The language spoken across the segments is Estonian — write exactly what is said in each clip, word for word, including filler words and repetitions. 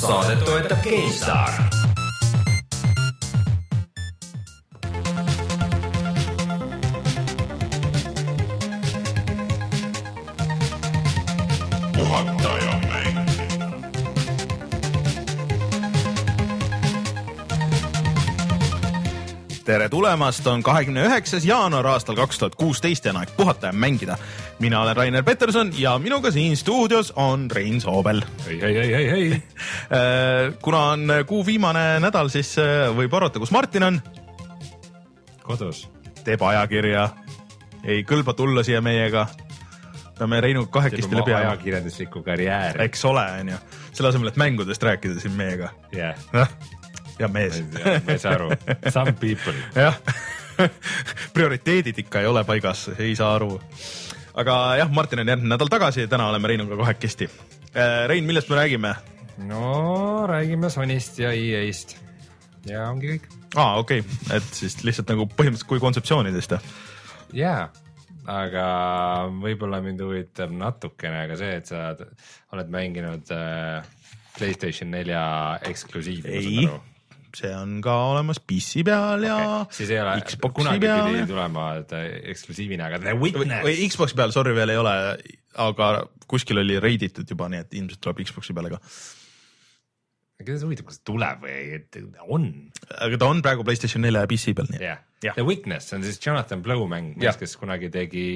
Saadet toetab GameStar. Puhataja mäng. Tere tulemast, on kahekümne üheksas jaanuar aastal kaks tuhat kuusteist ja aeg puhata ja mängida. Mina olen Rainer Peterson ja minuga siin stuudios on Rein Soobel. Hei, hei, hei, hei, hei. Kuna on kuu viimane nädal, siis võib arvata, kus Martin on. Kodus. Teeb ajakirja. Ei kõlba tulla siia meiega. Peame Reinuga kahekesti läbi ajama. Ajakirjanduslikku karjääri. Eks ole, on ju. Selle asemel, et mängudest rääkida siin meiega. Jah. Yeah. Ja mees. Ma ei saa aru. Some people. Jah. Prioriteedid ikka ei ole paigas, ei saa aru. Aga jah, Martin on järgmine nädal tagasi ja täna oleme Reinuga kahekesti. Rein, millest me räägime? No, räägime Sonyst ja E A-st. Ja ongi kõik. Aa, okei. Okay. Et siis lihtsalt nagu põhimõtteliselt kui kontseptsioonidest. Jaa, aga võib-olla mind huvitab natukene aga see, et sa oled mänginud PlayStation nelja eksklusiiv. Ei. See on ka olemas P C peal ja okay. Siis ei ole, Xboxi kunagi peal. Pidi tulema eksklusiivina, aga The Witness. Või, või Xboxi peal, sorry, veel ei ole, aga kuskil oli reiditud juba, nii et ilmselt tuleb Xboxi peale ka. Keda see huvitab, kas tuleb või et on? Aga ta on praegu PlayStation nelja ja P C peal. Nii. Yeah. Yeah. The Witness on siis Jonathan Blow mäng, yeah. kes kunagi tegi,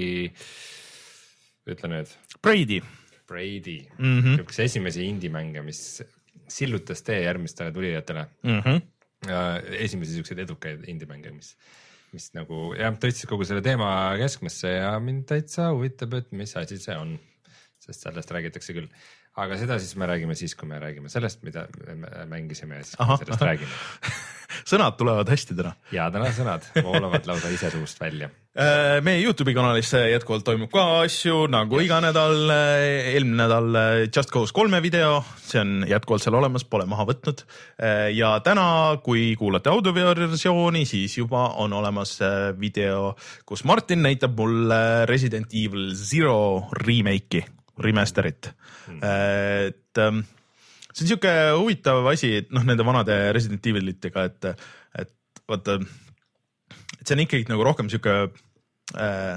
ütle nüüd. Brady. Brady. Mm-hmm. Üks esimesi indie-mänge, mis sillutas tee järgmistele tulijatele. Mm-hmm. Esimesi siukseid edukaid indie-mänge, mis, mis nagu jah, tõstis kogu selle teema keskmesse ja mind täitsa huvitab, et mis asi see on. Sest sellest räägitakse küll. Aga seda siis me räägime siis, kui me räägime sellest, mida me mängisime ja siis aha, sellest aha. räägime. Sõnad tulevad hästi täna. Ja täna sõnad voolavad lausa ise suust välja. Meie YouTube'i kanalis jätkuvalt toimub ka asju nagu iga nädal, eelmine nädal Just Cause kolme video, see on jätkuvalt seal olemas, pole maha võtnud. Ja täna, kui kuulate audioversiooni, siis juba on olemas video, kus Martin näitab mulle Resident Evil Zero remake'i, remasterit. Hmm. Et see on siuke huvitav asi, et noh, nende vanade Resident Evilitega, et, et vaata, et see on ikkagi nagu rohkem siuke äh,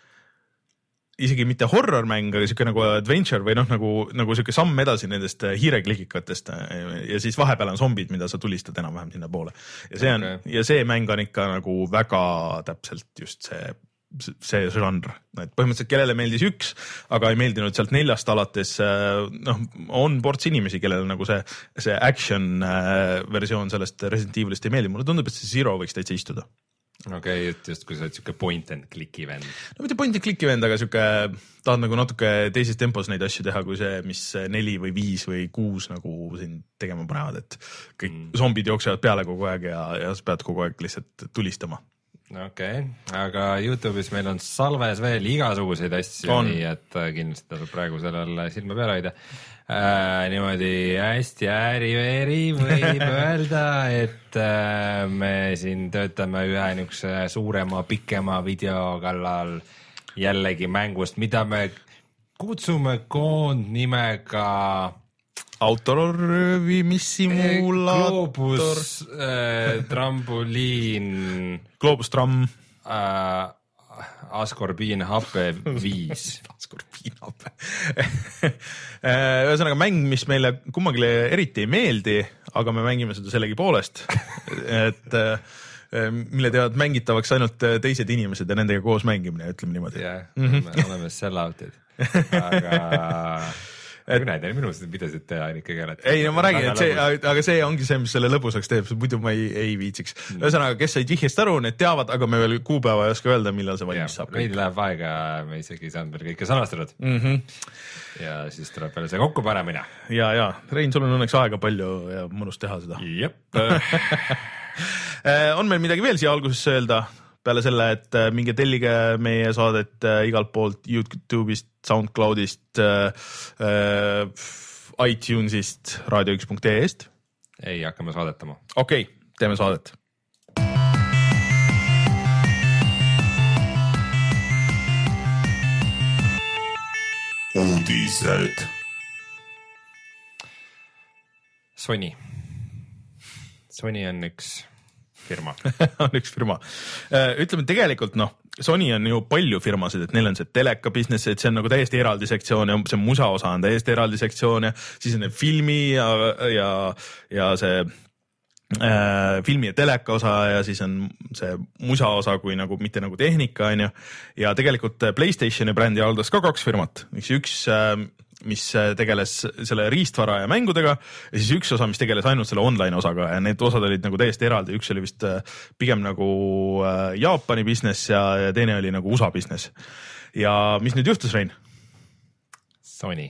isegi mitte horror mäng, aga siuke nagu adventure või noh, nagu, nagu siuke samm edasi nendest hiireklikikatest ja siis vahepeal on zombid, mida sa tulistad enam-vähem sinna poole. Ja see on, okay. Ja see mäng on ikka nagu väga täpselt just see see žanr, et põhimõtteliselt kellele meeldis üks, aga ei meeldinud sealt neljast alates, noh, on ports inimesi, kellele nagu see, see action versioon sellest Resident Evilist ei meeldi. Mulle tundub, et see Zero võiks täitsa istuda. Okei, okay, et just kui sa oled siuke point and clicki vend. No mitte point and clicki vend, aga siuke tahad nagu natuke teises tempos neid asju teha, kui see, mis neli või viis või kuus nagu siin tegema panevad, et kõik mm. zombid jooksevad peale kogu aeg ja, ja sa pead kogu aeg lihtsalt tulistama. Okei, okay. Aga YouTube'is meil on salves veel igasuguseid asju, on. Nii et kindlasti tasub praegu sellel silma peale hoida. Äh, niimoodi hästi ääri-veeri võib öelda, et äh, me siin töötame ühe niisuguse suurema, pikema video kallal jällegi mängust, mida me kutsume koondnimega autoröövimissimulaator. Globus äh, trampoliin. Globus tram. Äh, askorbiin hape viis. Askorbiin hape. Ühesõnaga mäng, mis meile kummagile eriti ei meeldi, aga me mängime seda sellegi poolest. Et mille teevad mängitavaks ainult teised inimesed ja nendega koos mängimine, ütleme niimoodi. Jah, yeah, me oleme sell-outid. Aga... Et... Näid, minusid pidasid teha ikkagi ära. Ei, no ma räägin, et see, aga see ongi see, mis selle lõbusaks teeb, muidu ma ei, ei viitsiks. Ühesõnaga, kes said vihjest aru, need teavad, aga me veel kuupäeva ei oska öelda, millal see valmis saab. Veidi läheb aega, me isegi ei saanud veel kõike sõnastatud. Mm-hmm. Ja siis tuleb veel see kokku panemine. Ja, ja, Rein, sul on õnneks aega palju ja mõnus teha seda. Jep. On meil midagi veel siia alguses öelda? Peale selle, et minge tellige meie saadet igalt poolt YouTube'ist, SoundCloudist, äh, iTunesist, radio üks punkt ee-st. Ei, hakkame saadetama. Okei, okay, teeme saadet. Uudised. Sony. Sony on üks firma on üks firma. Ütleme tegelikult noh, Sony on ju palju firmasid, et neil on see teleka business, et see on nagu täiesti eraldi sektsioon ja see musa osa on täiesti eraldi sektsioon ja siis on filmi ja, ja, ja see äh, filmi ja teleka osa ja siis on see musa osa kui nagu mitte nagu tehnika on ju. Ja tegelikult PlayStationi brändi haldas ka kaks firmat, üks üks äh, mis tegeles selle riistvara ja mängudega ja siis üks osa, mis tegeles ainult selle online osaga ja need osad olid nagu täiesti eraldi, üks oli vist pigem nagu Jaapani business ja teine oli nagu U S A business. Ja mis nüüd juhtus, Rein? Sony.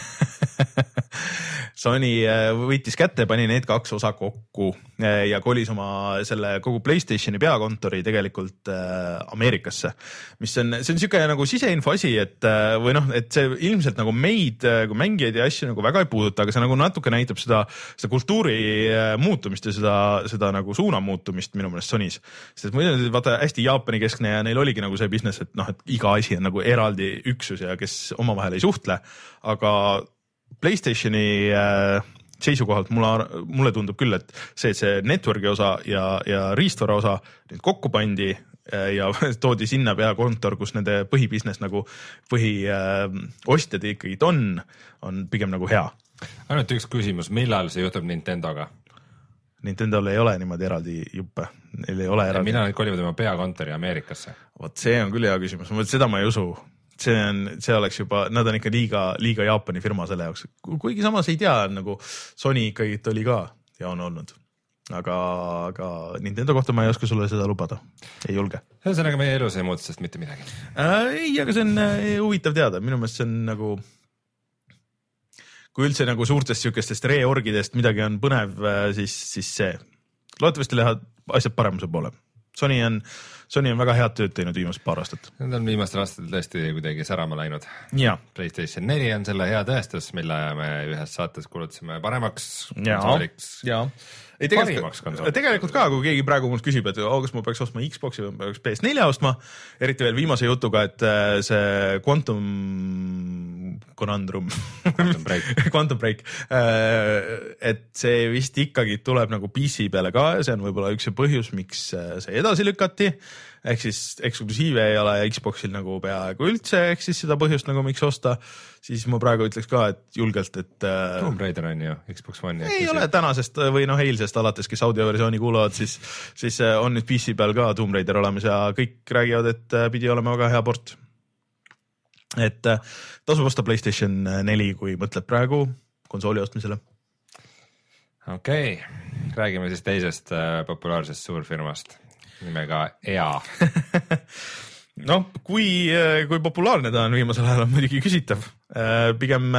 Sony võitis kätte, pani need kaks osa kokku ja kolis oma selle kogu PlayStationi peakontori tegelikult Ameerikasse, mis on, see on siuke nagu siseinfo asi, et või noh, et see ilmselt nagu meid kui mängijaid ja asju nagu väga ei puuduta, aga see nagu natuke näitab seda, seda kultuuri muutumist ja seda, seda nagu suuna muutumist minu meelest Sonys. Sest et muidu vaata hästi Jaapani keskne ja neil oligi nagu see business, et noh, et iga asi on nagu eraldi üksus ja kes omavahel ei suhtle, aga PlayStationi äh, seisukohalt mulle, mulle tundub küll, et see, see network'i osa ja, ja riistvara osa nüüd kokku pandi äh, ja toodi sinna peakontor, kus nende põhibusiness nagu põhiostjad äh, ikkagi on, on pigem nagu hea. Ainult üks küsimus, millal see juhtub Nintendoga? Nintendol ei ole niimoodi eraldi juppe. Neil ei ole eraldi. Mina nüüd kolivad oma peakontori Ameerikasse. Vot see on küll hea küsimus, seda ma ei usu. See on, see oleks juba, nad on ikka liiga, liiga Jaapani firma selle jaoks. Kuigi samas ei tea, nagu Sony ikkagi oli ka ja on olnud. Aga, aga Nintendo kohta ma ei oska sulle seda lubada. Ei julge. Ühesõnaga meie elus ei muutu sest mitte midagi. Äh, ei, aga see on äh, huvitav teada. Minu meelest see on nagu, kui üldse nagu suurtest siukestest reorgidest midagi on põnev, äh, siis, siis see. Loodetavasti lähevad asjad paremuse poole. Sony on, Sony on väga head tööd teinud viimased paar aastat. Need on viimastel aastatel tõesti kuidagi särama läinud. Ja. PlayStation neli on selle hea tõestus, mille me ühes saates kulutasime paremaks ja. konsooliks. Ja. Ei, tegelikult, tegelikult ka, kui keegi praegu mult küsib, et oh, kas ma peaks ostma Xboxi või ma peaks P S neli ostma, eriti veel viimase jutuga, et see Quantum Conundrum Quantum Break, Quantum Break et see vist ikkagi tuleb nagu P C peale ka ja see on võib-olla üks põhjus, miks see edasi lükati, ehk siis eksklusiive ei ole Xboxil nagu peaaegu üldse, ehk siis seda põhjust nagu miks osta, siis ma praegu ütleks ka, et julgelt, et Tomb Raider on ju Xbox One. Ei ole tänasest või noh eilsest alates, kes audioversiooni kuulavad, siis, siis on nüüd P C peal ka Tomb Raider olemas ja kõik räägivad, et pidi olema väga hea port. Et tasub osta PlayStation neli, kui mõtled praegu konsooli ostmisele. Okei, okay. Räägime siis teisest populaarsest suurfirmast nimega E A. noh, kui, kui populaarne ta on viimasel ajal on muidugi küsitav. Pigem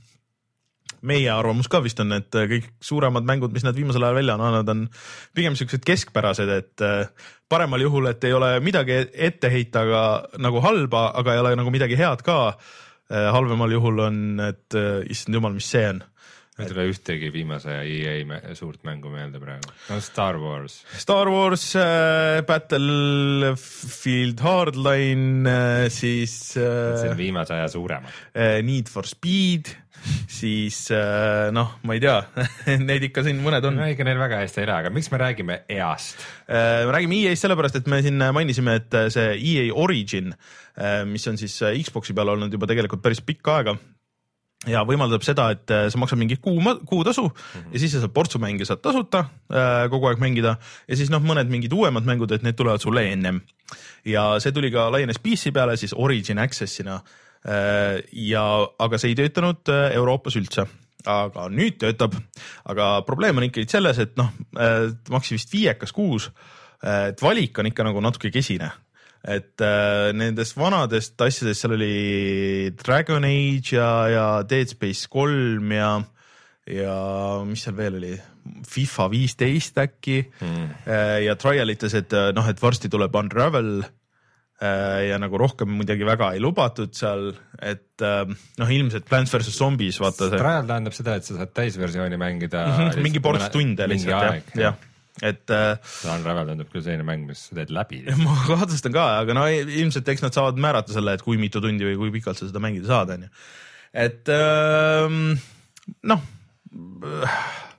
meie arvamus ka vist on, et kõik suuremad mängud, mis nad viimasel ajal välja on andnud, on pigem sellised keskpärased, et paremal juhul, et ei ole midagi ette heita aga, nagu halba, aga ei ole nagu midagi head ka. Halvemal juhul on, et issand jumal, mis see on. Ei tule ühtegi viimase E A suurt mängu meelde praegu. No Star Wars. Star Wars, äh, Battlefield Hardline, äh, siis äh, see on viimase aja suuremad. Äh, Need for Speed, siis äh, noh, ma ei tea, neid ikka siin mõned on. No ikka neil väga hästi ei lähe, aga miks me räägime E A-st? Äh, me räägime E A-st sellepärast, et me siin mainisime, et see E A Origin, äh, mis on siis Xboxi peal olnud juba tegelikult päris pikka aega, ja võimaldab seda, et sa maksad mingi kuu, kuutasu mm-hmm. ja siis sa saad portsumänge saad tasuta äh, kogu aeg mängida ja siis noh, mõned mingid uuemad mängud, et need tulevad sulle ennem. Ja see tuli ka laienes P C peale siis Origin Accessina äh, ja, aga see ei töötanud äh, Euroopas üldse. Aga nüüd töötab, aga probleem on ikkagi selles, et noh, äh, maksi vist viiekas kuus, äh, et valik on ikka nagu natuke kesine. Et äh, nendest vanadest asjadest seal oli Dragon Age ja, ja Dead Space kolm ja, ja mis seal veel oli, FIFA viisteist äkki mm. äh, ja trialites, et noh, et varsti tuleb Unravel äh, ja nagu rohkem muidugi väga ei lubatud seal, et äh, noh, ilmselt Plants versus. Zombies vaata see. Trial tähendab seda, et sa saad täisversiooni mängida mm-hmm, mingi ports tunde lihtsalt, jah, jah. Et see Unravel tähendab küll selline mäng, mis teed läbi. Ma kahtlustan ka, aga no ilmselt eks nad saavad määrata selle, et kui mitu tundi või kui pikalt sa seda mängida saad. Et noh,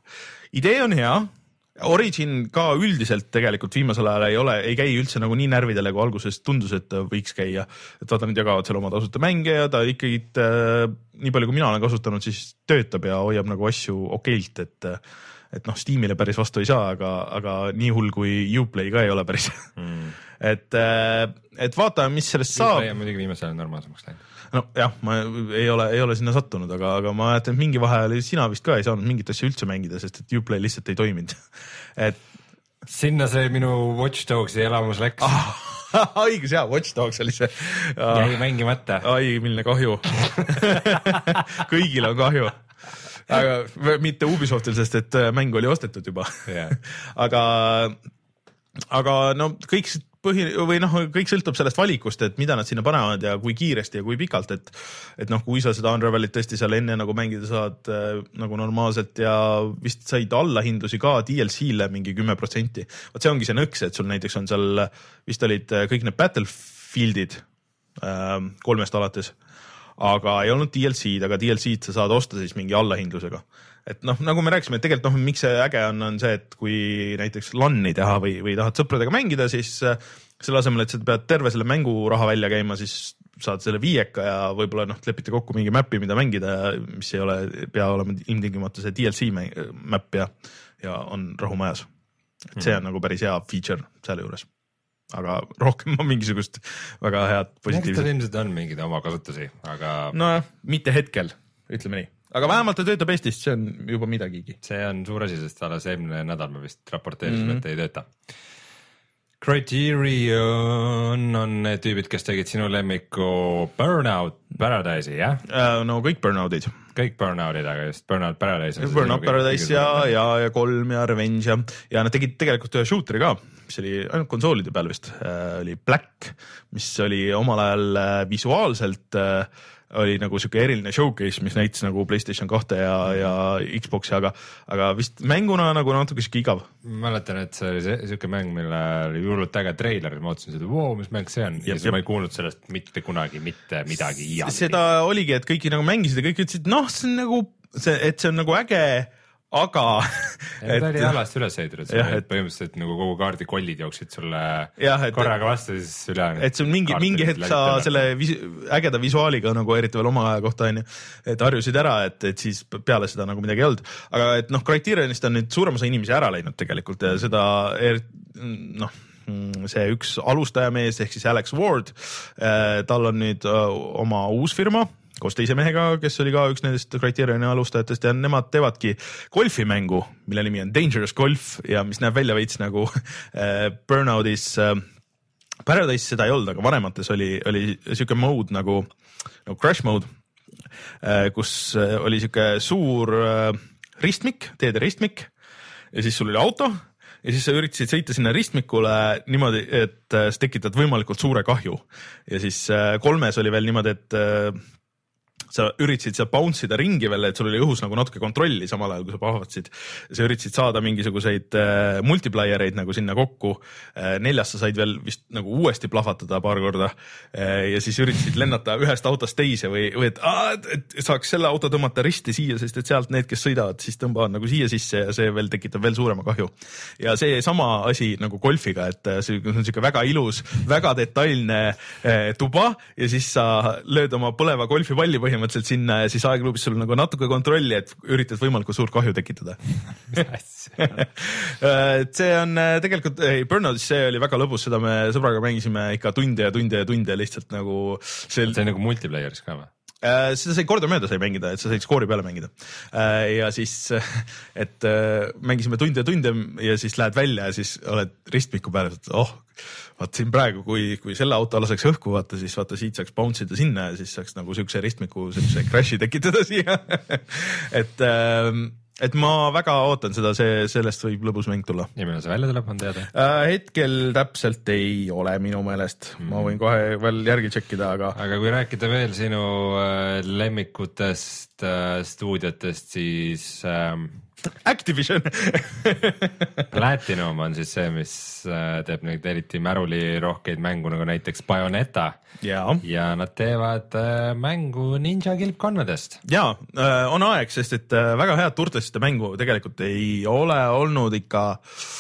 idee on hea. Origin ka üldiselt tegelikult viimasel ajal ei ole, ei käi üldse nagu nii närvidele, kui alguses tundus, et võiks käia. Et vaata, nüüd jagavad seal oma tasuta mänge ja ta ikkagi äh, nii palju, kui mina olen kasutanud, siis töötab ja hoiab nagu asju okeilt, et, et noh, Steamile päris vastu ei saa, aga, aga nii hull kui Uplay ka ei ole päris. Mm. et, et vaatame, mis sellest saab. Uplay on muidugi viimasel normaalsemaks läinud. No jah, ma ei ole, ei ole sinna sattunud, aga, aga ma mäletan, et mingi vahe oli, sina vist ka ei saanud mingit asja üldse mängida, sest et Uplay lihtsalt ei toiminud. et sinna see minu Watch Dogsi elamus läks. Ah, õigus, jah, Watch Dogs oli see. Jäi mängimata. Ai, milline kahju. Kõigil on kahju. Aga mitte Ubisoftil, sest et mäng oli ostetud juba. Yeah. aga, aga no kõik põhi või noh, kõik sõltub sellest valikust, et mida nad sinna panevad ja kui kiiresti ja kui pikalt, et et noh, kui sa seda Unravelit tõesti seal enne nagu mängida saad äh, nagu normaalselt ja vist said allahindlusi ka D L C-le mingi kümme protsenti. Vaat see ongi see nõks, et sul näiteks on seal vist olid kõik need Battlefieldid äh, kolmest alates, aga ei olnud D L C-d, aga D L C-d sa saad osta siis mingi allahindlusega. Et noh, nagu me rääkisime, et tegelikult noh, miks see äge on, on see, et kui näiteks LAN-i teha või, või tahad sõpradega mängida, siis selle asemel, et sa pead terve selle mänguraha välja käima, siis saad selle viieka ja võib-olla noh, lepite kokku mingi mappi, mida mängida, mis ei ole, pea olema ilmtingimata see D L C map ja, ja on rahumajas. Et see on hmm. nagu päris hea feature selle juures. Aga rohkem on mingisugust väga head positiivset. Nägid ilmselt on mingid oma kasutusi, aga... No mitte hetkel, ütleme nii. Aga vähemalt ta töötab Eestist, see on juba midagigi. See on suur asi, sest alles eelmine nädal me vist raporteerisime, mm-hmm. et ei tööta. Criterion on need tüübid, kes tegid sinu lemmiku Burnout Paradise'i, jah? Uh, no kõik Burnoutid. Kõik Burnoutid, aga just Burnout Paradise. Burnout Paradise ja, ja, ja kolm ja Revenge ja, ja nad tegid tegelikult ühe shooteri ka, mis oli ainult konsoolide peal vist, uh, oli Black, mis oli omal ajal uh, visuaalselt uh, oli nagu siuke eriline showcase, mis näitas nagu PlayStation kahte ja, ja Xboxi, aga, aga vist mänguna nagu natuke siuke igav. Mäletan, et see oli see, siuke mäng, mille oli hullult äge treiler, ma otsin seda, wow, mis mäng see on, ja siis ma ei kuulnud sellest mitte kunagi, mitte midagi iial. Seda oligi, et kõiki nagu mängisid ja kõik ütlesid, noh, see on nagu, see, et see on nagu äge, aga ja, et, ta oli halvasti üles ehitatud, et põhimõtteliselt nagu kogu kaardi kollid jooksid sulle jah, et, korraga vastu, siis üle et see on mingi, mingi hetk sa selle vis, ägeda visuaaliga nagu eriti veel oma aja kohta on ju, et harjusid ära, et, et siis peale seda nagu midagi ei olnud, aga et noh, Criterionist on nüüd suurem osa inimesi ära läinud tegelikult ja seda noh, see üks alustajamees ehk siis Alex Ward, tal on nüüd oma uus firma koos teise mehega, kes oli ka üks nendest Criterioni alustajatest ja nemad teevadki golfimängu, mille nimi on Dangerous Golf ja mis näeb välja veits nagu äh, Burnoutis äh, Paradise seda ei olnud, aga vanemates oli, oli siuke mode nagu, nagu Crash mode, äh, kus äh, oli siuke suur äh, ristmik, teede ristmik ja siis sul oli auto ja siis sa üritasid sõita sinna ristmikule niimoodi, et äh, sa tekitad võimalikult suure kahju ja siis äh, kolmes oli veel niimoodi, et äh, sa üritasid seal bounce ida ringi veel, et sul oli õhus nagu natuke kontrolli samal ajal, kui sa pahvatsid. Sa üritasid saada mingisuguseid äh, multipliereid nagu sinna kokku. Äh, neljas sa said veel vist nagu uuesti plahvatada paar korda äh, ja siis üritasid lennata ühest autost teise või, või et, aa, et saaks selle auto tõmmata risti siia, sest et sealt need, kes sõidavad, siis tõmbavad nagu siia sisse ja see veel tekitab veel suurema kahju. Ja see sama asi nagu golfiga, et see on siuke väga ilus, väga detailne äh, tuba ja siis sa lööd oma põleva golfipalli põhimõtteliselt mõtleselt sinna ja siis aegluubis sul nagu natuke kontrolli, et üritad võimalikult suurt kahju tekitada. see on tegelikult, ei, Burnoutis see oli väga lõbus, seda me sõbraga mängisime ikka tunde ja tunde ja tunde lihtsalt nagu see, see on nagu multiplayeris ka või? Seda sai korda mööda sai mängida, et sa said skoori peale mängida ja siis, et mängisime tunde ja tunde ja siis lähed välja ja siis oled ristmiku peale, et oh, vaat siin praegu, kui, kui selle auto laseks õhku vaata, siis vaata siit saaks bounce ida sinna ja siis saaks nagu siukse ristmiku, siukse crash'i tekitada siia et, et ma väga ootan seda, see, sellest võib lõbus mäng tulla. Ja millal see välja tuleb, on teada? Hetkel täpselt ei ole minu meelest, mm. ma võin kohe veel järgi tšekkida, aga aga kui rääkida veel sinu lemmikutest nendest äh, stuudiotest siis ähm, Activision Platinum on siis see, mis äh, teeb neid eriti märulirohkeid mängu nagu näiteks Bayonetta ja, ja nad teevad äh, mängu ninja kilpkonnadest. Ja äh, on aeg, sest et äh, väga head turtlesite mängu tegelikult ei ole olnud ikka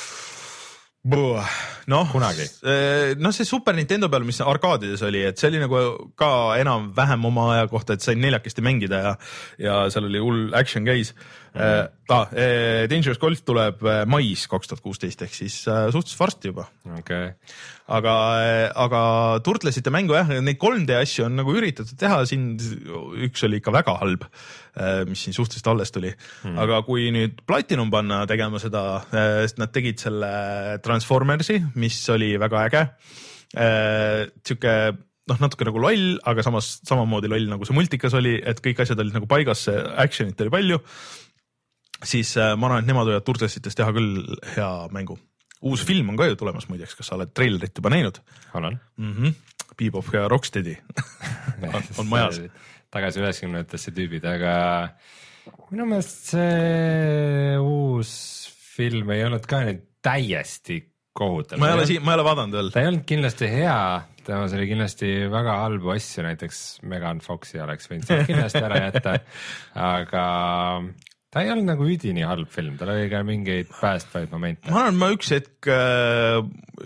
noh, noh see Super Nintendo peal, mis arkaadides oli, et see oli nagu ka enam-vähem oma aja kohta, et sain neljakesti mängida ja, ja seal oli hull action käis mm. -hmm. Ah, Dangerous Golf tuleb mais kaks tuhat kuusteist ehk siis suhteliselt varsti juba okay. aga, aga turtlesite mängu jah, neid kolm D asju on nagu üritatud teha, siin üks oli ikka väga halb, mis siin suhteliselt alles tuli mm. aga kui nüüd Platinum panna tegema seda, sest nad tegid selle Transformersi, mis oli väga äge, siuke noh, natuke nagu loll, aga samas samamoodi loll nagu see multikas oli, et kõik asjad olid nagu paigas, action'it oli palju, siis ma arvan, et nemad võivad turtlesitest teha küll hea mängu. Uus film on ka ju tulemas muideks, kas sa oled trailerit juba näinud? Olen. Mm -hmm. Bebop ja Rocksteadi on, on majas. Tagasi üheksakümnendatesse tüübid, aga minu meelest see uus film ei olnud ka nüüd täiesti kohutav. Ma ei ole, siin, ma ei ole vaadanud veel. Ta ei olnud kindlasti hea, temas oli kindlasti väga halbu asju, näiteks Megan Foxi oleks võinud sealt kindlasti ära jätta, aga ta ei olnud nagu üdini halb film, tal oli ka mingeid päästvaid momente. Ma arvan, ma üks hetk äh,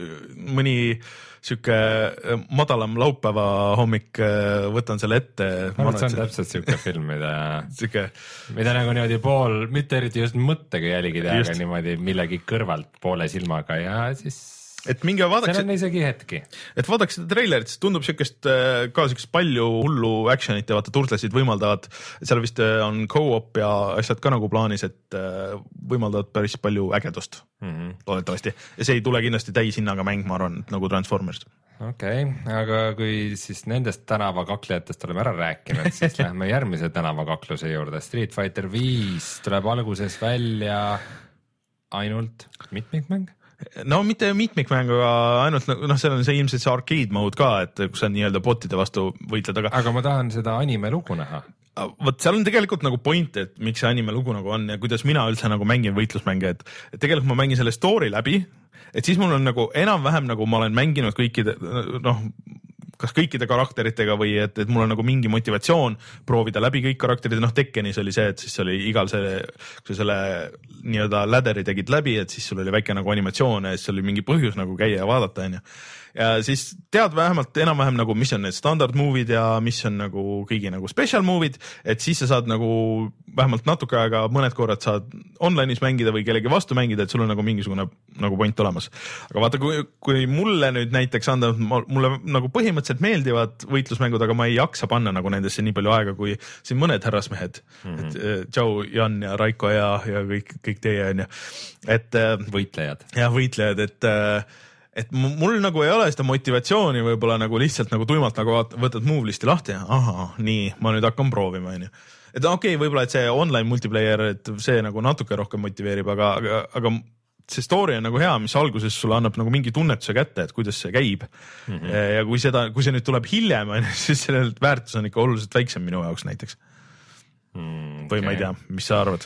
mõni siuke madalam laupäeva hommik äh, võtan selle ette. Ma arvan, see on täpselt siuke film, mida, siuke... mida nagu niimoodi pool, mitte eriti just mõttega jälgida, aga niimoodi millegi kõrvalt poole silmaga ja siis et minge vaadaks, seal on isegi hetki. Et vaadaks seda trailerit, siis tundub siukest ka siukest palju hullu action'it ja vaata turtlesid võimaldavad, seal vist on co-op ja asjad ka nagu plaanis, et võimaldavad päris palju ägedust mm -hmm. loodetavasti ja see ei tule kindlasti täishinnaga mäng, ma arvan, nagu Transformers. Okei, okay, aga kui siis nendest tänavakaklejatest oleme ära rääkinud, siis lähme järgmise tänavakakluse juurde. Street Fighter viis tuleb alguses välja ainult mitmikmäng? No mitte mitmikmäng, aga ainult noh, seal on see ilmselt see arcade mode ka, et kus sa nii-öelda botide vastu võitled, aga aga ma tahan seda anime lugu näha. Vot seal on tegelikult nagu point, et miks see anime lugu nagu on ja kuidas mina üldse nagu mängin võitlusmänge, et, et tegelikult ma mängin selle story läbi, et siis mul on nagu enam-vähem nagu ma olen mänginud kõikide noh, kas kõikide karakteritega või et, et mul on nagu mingi motivatsioon proovida läbi kõik karakterid, noh Tekkenis oli see, et siis oli igal see, kui sa selle nii-öelda läderi tegid läbi, et siis sul oli väike nagu animatsioon ja siis oli mingi põhjus nagu käia ja vaadata, onju. Ja siis tead vähemalt enam-vähem nagu, mis on need standard move'id ja mis on nagu kõigi nagu special move'id, et siis sa saad nagu vähemalt natuke aega, mõned korrad saad online'is mängida või kellegi vastu mängida, et sul on nagu mingisugune nagu point olemas. Aga vaata, kui, kui mulle nüüd näiteks anda, mulle nagu põhimõtteliselt meeldivad võitlusmängud, aga ma ei jaksa panna nagu nendesse nii palju aega, kui siin mõned härrasmehed mm, -hmm. et tšau Jan ja Raiko ja, ja kõik, kõik teie onju, et võitlejad ja võitlejad, et et mul nagu ei ole seda motivatsiooni võib-olla nagu lihtsalt nagu tuimalt nagu võtad move listi lahti ja aha, nii, ma nüüd hakkan proovima, onju. Et okei okay,, võib-olla et see online multiplayer, et see nagu natuke rohkem motiveerib, aga, aga, aga see story on nagu hea, mis alguses sulle annab nagu mingi tunnetuse kätte, et kuidas see käib mm. -hmm. Ja kui seda, kui see nüüd tuleb hiljem, siis selle väärtus on ikka oluliselt väiksem minu jaoks näiteks mm,. Okay. Või ma ei tea, mis sa arvad?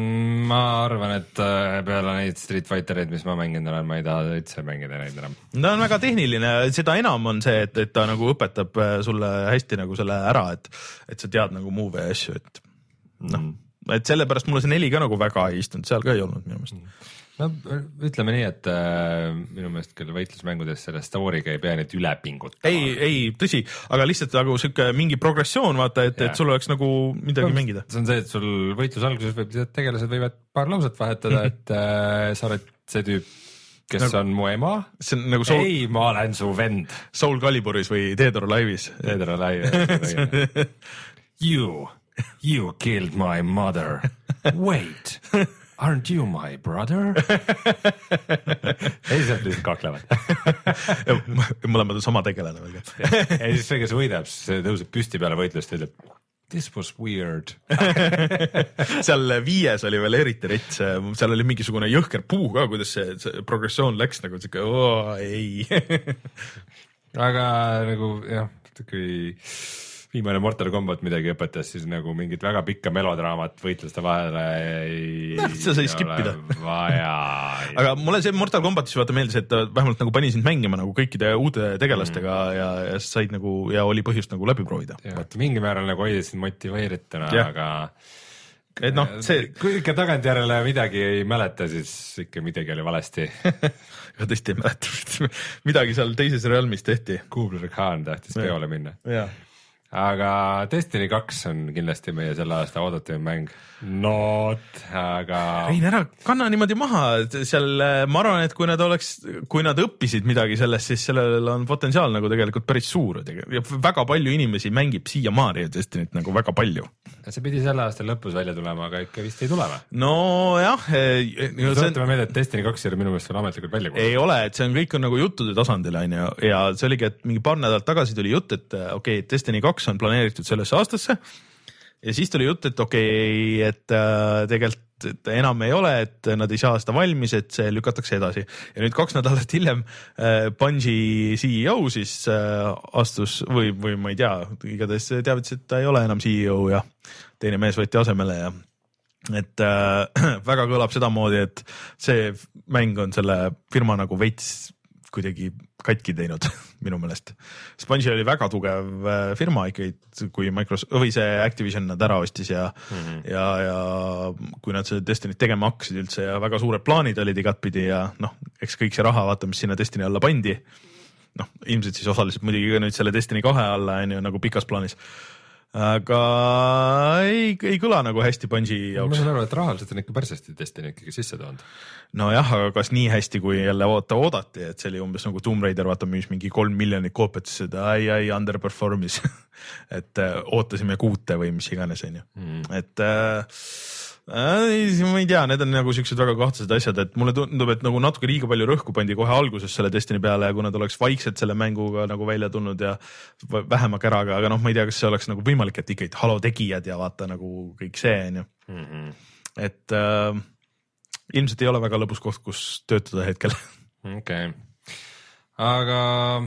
Ma arvan, et peale neid Street Fightereid, mis ma mängin olen, ma ei taha üldse mängida neid enam. No on väga tehniline, seda enam on see, et, et ta nagu õpetab sulle hästi nagu selle ära, et, et sa tead nagu move ja asju, et noh mm., et sellepärast mulle see neli ka nagu väga ei istunud, seal ka ei olnud minu meelest mm. No ütleme nii, et äh, minu meelest küll võitlusmängudes selle story'ga ei pea nüüd üle pingutama. Ei, ei, tõsi, aga lihtsalt nagu siuke mingi progressioon vaata, et, et sul oleks nagu midagi no, mängida. See on see, et sul võitlus alguses võib, tegelased võivad paar lauset vahetada, mm -hmm. et äh, sa oled see tüüp, kes nagu, on mu ema. See on nagu Soul... Ei, ma olen su vend. Soul Caliburis või Dead or Alive'is. Dead or Alive. You, you killed my mother. Wait. Aren't you my brother? Ei, sealt lihtsalt kaklevad. Mõlemad on sama tegelane veel. Ja siis see, kes võidab, see tõuseb püsti peale võitlust ja ütleb this was weird. Seal viies oli veel eriti rets, seal oli mingisugune jõhker puu ka, kuidas see, see progressioon läks nagu siuke, oo ei. Aga nagu jah, kui viimane Mortal Combat midagi õpetas, siis nagu mingit väga pikka melodraamat võitluste vahele ei no, sa sai skippida. Vaja. Aga mulle see Mortal Combatis vaata meeldis, et vähemalt nagu pani sind mängima nagu kõikide uute tegelastega mm. ja, ja said nagu ja oli põhjust nagu läbi proovida. Mingi määral nagu hoidid sind motiveerituna, aga et noh, see kui ikka tagantjärele midagi ei mäleta, siis ikka midagi oli valesti. Aga tõesti ei mäleta, midagi seal teises realmis tehti. Kubler Khan tahtis peole minna. Jaa. Aga Destiny kaks on kindlasti meie selle aasta oodatud mäng. Not, aga Rein, ära kanna niimoodi maha, seal ma arvan, et kui nad oleks, kui nad õppisid midagi sellest, siis sellel on potentsiaal nagu tegelikult päris suur. Väga palju inimesi mängib siia maari Destinyt nagu väga palju. See pidi selle aasta lõpus välja tulema, aga ikka vist ei tulema. No jah. Sootame meelde, et Destiny kaks ei ole minu meelest veel ametlikult välja kuulnud. Ei ole, et see on kõik on nagu juttude tasandil on ju, ja see oligi, et mingi paar nädalat tagasi tuli jutt, et okei, okay, Destiny kaks on planeeritud sellesse aastasse ja siis tuli jutt, et okei, okay, et äh, tegelikult et enam ei ole, et nad ei saa seda valmis, et see lükatakse edasi. Ja nüüd kaks nädalat hiljem äh, Bungie C E O siis äh, astus või, või ma ei tea, igatahes teavitas, et ta ei ole enam C E O ja teine mees võeti asemele ja et äh, väga kõlab sedamoodi, et see mäng on selle firma nagu veits kuidagi katki teinud minu meelest. Bungie oli väga tugev firma ikkagi, kui Microsoft või see Activision nad ära ostis ja mm -hmm. ja, ja kui nad seda Destinyt tegema hakkasid üldse ja väga suured plaanid olid igatpidi ja noh, eks kõik see raha vaata, mis sinna Destiny alla pandi. Noh, ilmselt siis osaliselt muidugi nüüd selle Destiny kahe alla on ju nagu pikas plaanis. Aga ei, ei kõla nagu hästi Bungie jaoks. Ma saan aru, et rahaliselt on ikka pärsesti Destiny ikkagi sisse toonud. No jah, aga kas nii hästi, kui jälle oota oodati, et see oli umbes nagu Tomb Raider, vaata müüs mingi kolm miljonit koopiat, siis seda ai, ai, underperformis, et äh, ootasime kuute või mis iganes, on ju. Mm. Et äh, äh, ma ei tea, need on nagu siuksed väga kahtlased asjad, et mulle tundub, et nagu natuke liiga palju rõhku pandi kohe alguses selle Destiny peale ja kui nad oleks vaikselt selle mänguga nagu välja tulnud ja vähema käraga, aga noh, ma ei tea, kas see oleks nagu võimalik, et ikkagi halo tegijad ja vaata nagu kõik see, on ju. Mm -hmm. Et äh, ilmselt ei ole väga lõbus koht, kus töötada hetkel. Okei. Okay. Aga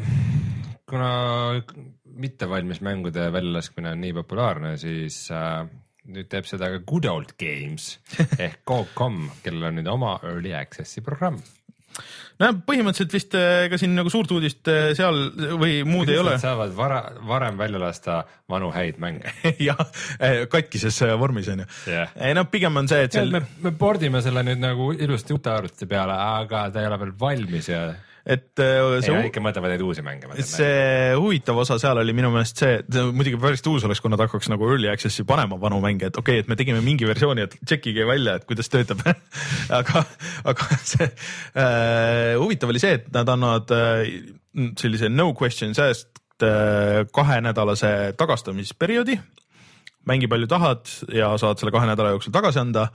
kuna mitte valmis mängude väljalaskmine on nii populaarne, siis äh, nüüd teeb seda ka Good Old Games ehk G O G koma com, kellel on nüüd oma Early Access'i programm. No põhimõtteliselt vist ka siin nagu suurt uudist seal või muud ei ole. Saavad vara, varem välja lasta vanu häid mänge. jah, katkises vormis on ju. Yeah. No pigem on see, et seal... me, me pordime selle nüüd nagu ilusti uute arvuti peale, aga ta ei ole veel valmis ja et see ei, ikka mõtlevad neid uusi mänge. See huvitav osa seal oli minu meelest see, et muidugi päris uus oleks, kui nad hakkaks nagu Early Access'i panema vanu mänge, et okei okay,, et me tegime mingi versiooni, et tšekkige välja, et kuidas töötab aga, aga see äh, huvitav oli see, et nad annavad äh, sellise no questions asked äh, kahenädalase tagastamisperioodi, mängi palju tahad ja saad selle kahe nädala jooksul tagasi anda.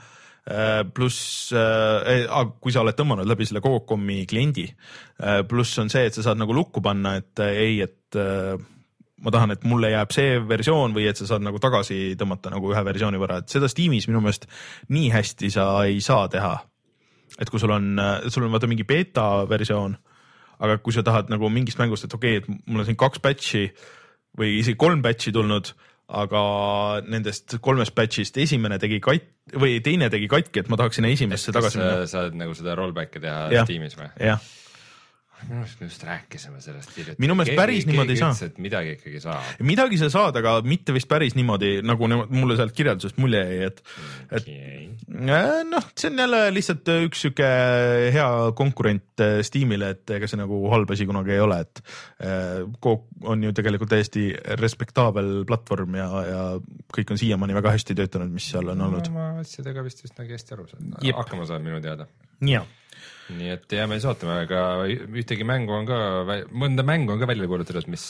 Pluss äh, kui sa oled tõmmanud läbi selle G O G koma com-i kliendi, pluss on see, et sa saad nagu lukku panna, et ei, et äh, ma tahan, et mulle jääb see versioon või et sa saad nagu tagasi tõmmata nagu ühe versiooni võrra, et seda Steamis minu meelest nii hästi sa ei saa teha. Et kui sul on, sul on vaata mingi beta versioon, aga kui sa tahad nagu mingist mängust, et okei, okay, et mul on siin kaks batchi või isegi kolm batchi tulnud, aga nendest kolmest batchist esimene tegi kat- või teine tegi katki, et ma tahaks sinna esimesse tagasi minna. Sa saad nagu seda rollback'i teha ja, Steamis või? Jah. Minu meelest just rääkisime sellest hiljuti. Minu meelest päris keegi, niimoodi ei saa. Et midagi ikkagi saa. Midagi sa saad, aga mitte vist päris niimoodi, nagu mulle sealt kirjeldusest mulje ei, et, et okay. noh, see on jälle lihtsalt üks süke hea konkurent Steamile, et ega see nagu halb asi kunagi ei ole, et G O G on ju tegelikult täiesti respektaabel platvorm ja, ja kõik on siiamaani väga hästi töötanud, mis seal on olnud. Ma asjadega vist just nagu hästi aru saad. Hakkama saab minu teada. Jah. Nii et jääme siis ootame, aga ühtegi mängu on ka, mõnda mängu on ka välja kuulutatud, mis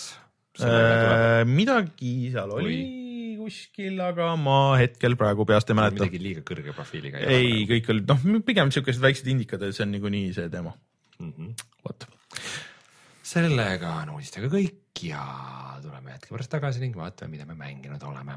äh, midagi seal oli Või... kuskil, aga ma hetkel praegu peast ei mäleta. Midagi liiga kõrge profiiliga. Ei, kõik oli, noh, pigem sellised väiksed indikad, see on niikuinii see teema. Mm -hmm. Vot. Sellega on uudistega kõik ja tuleme hetke pärast tagasi ning vaatame, mida me mänginud oleme.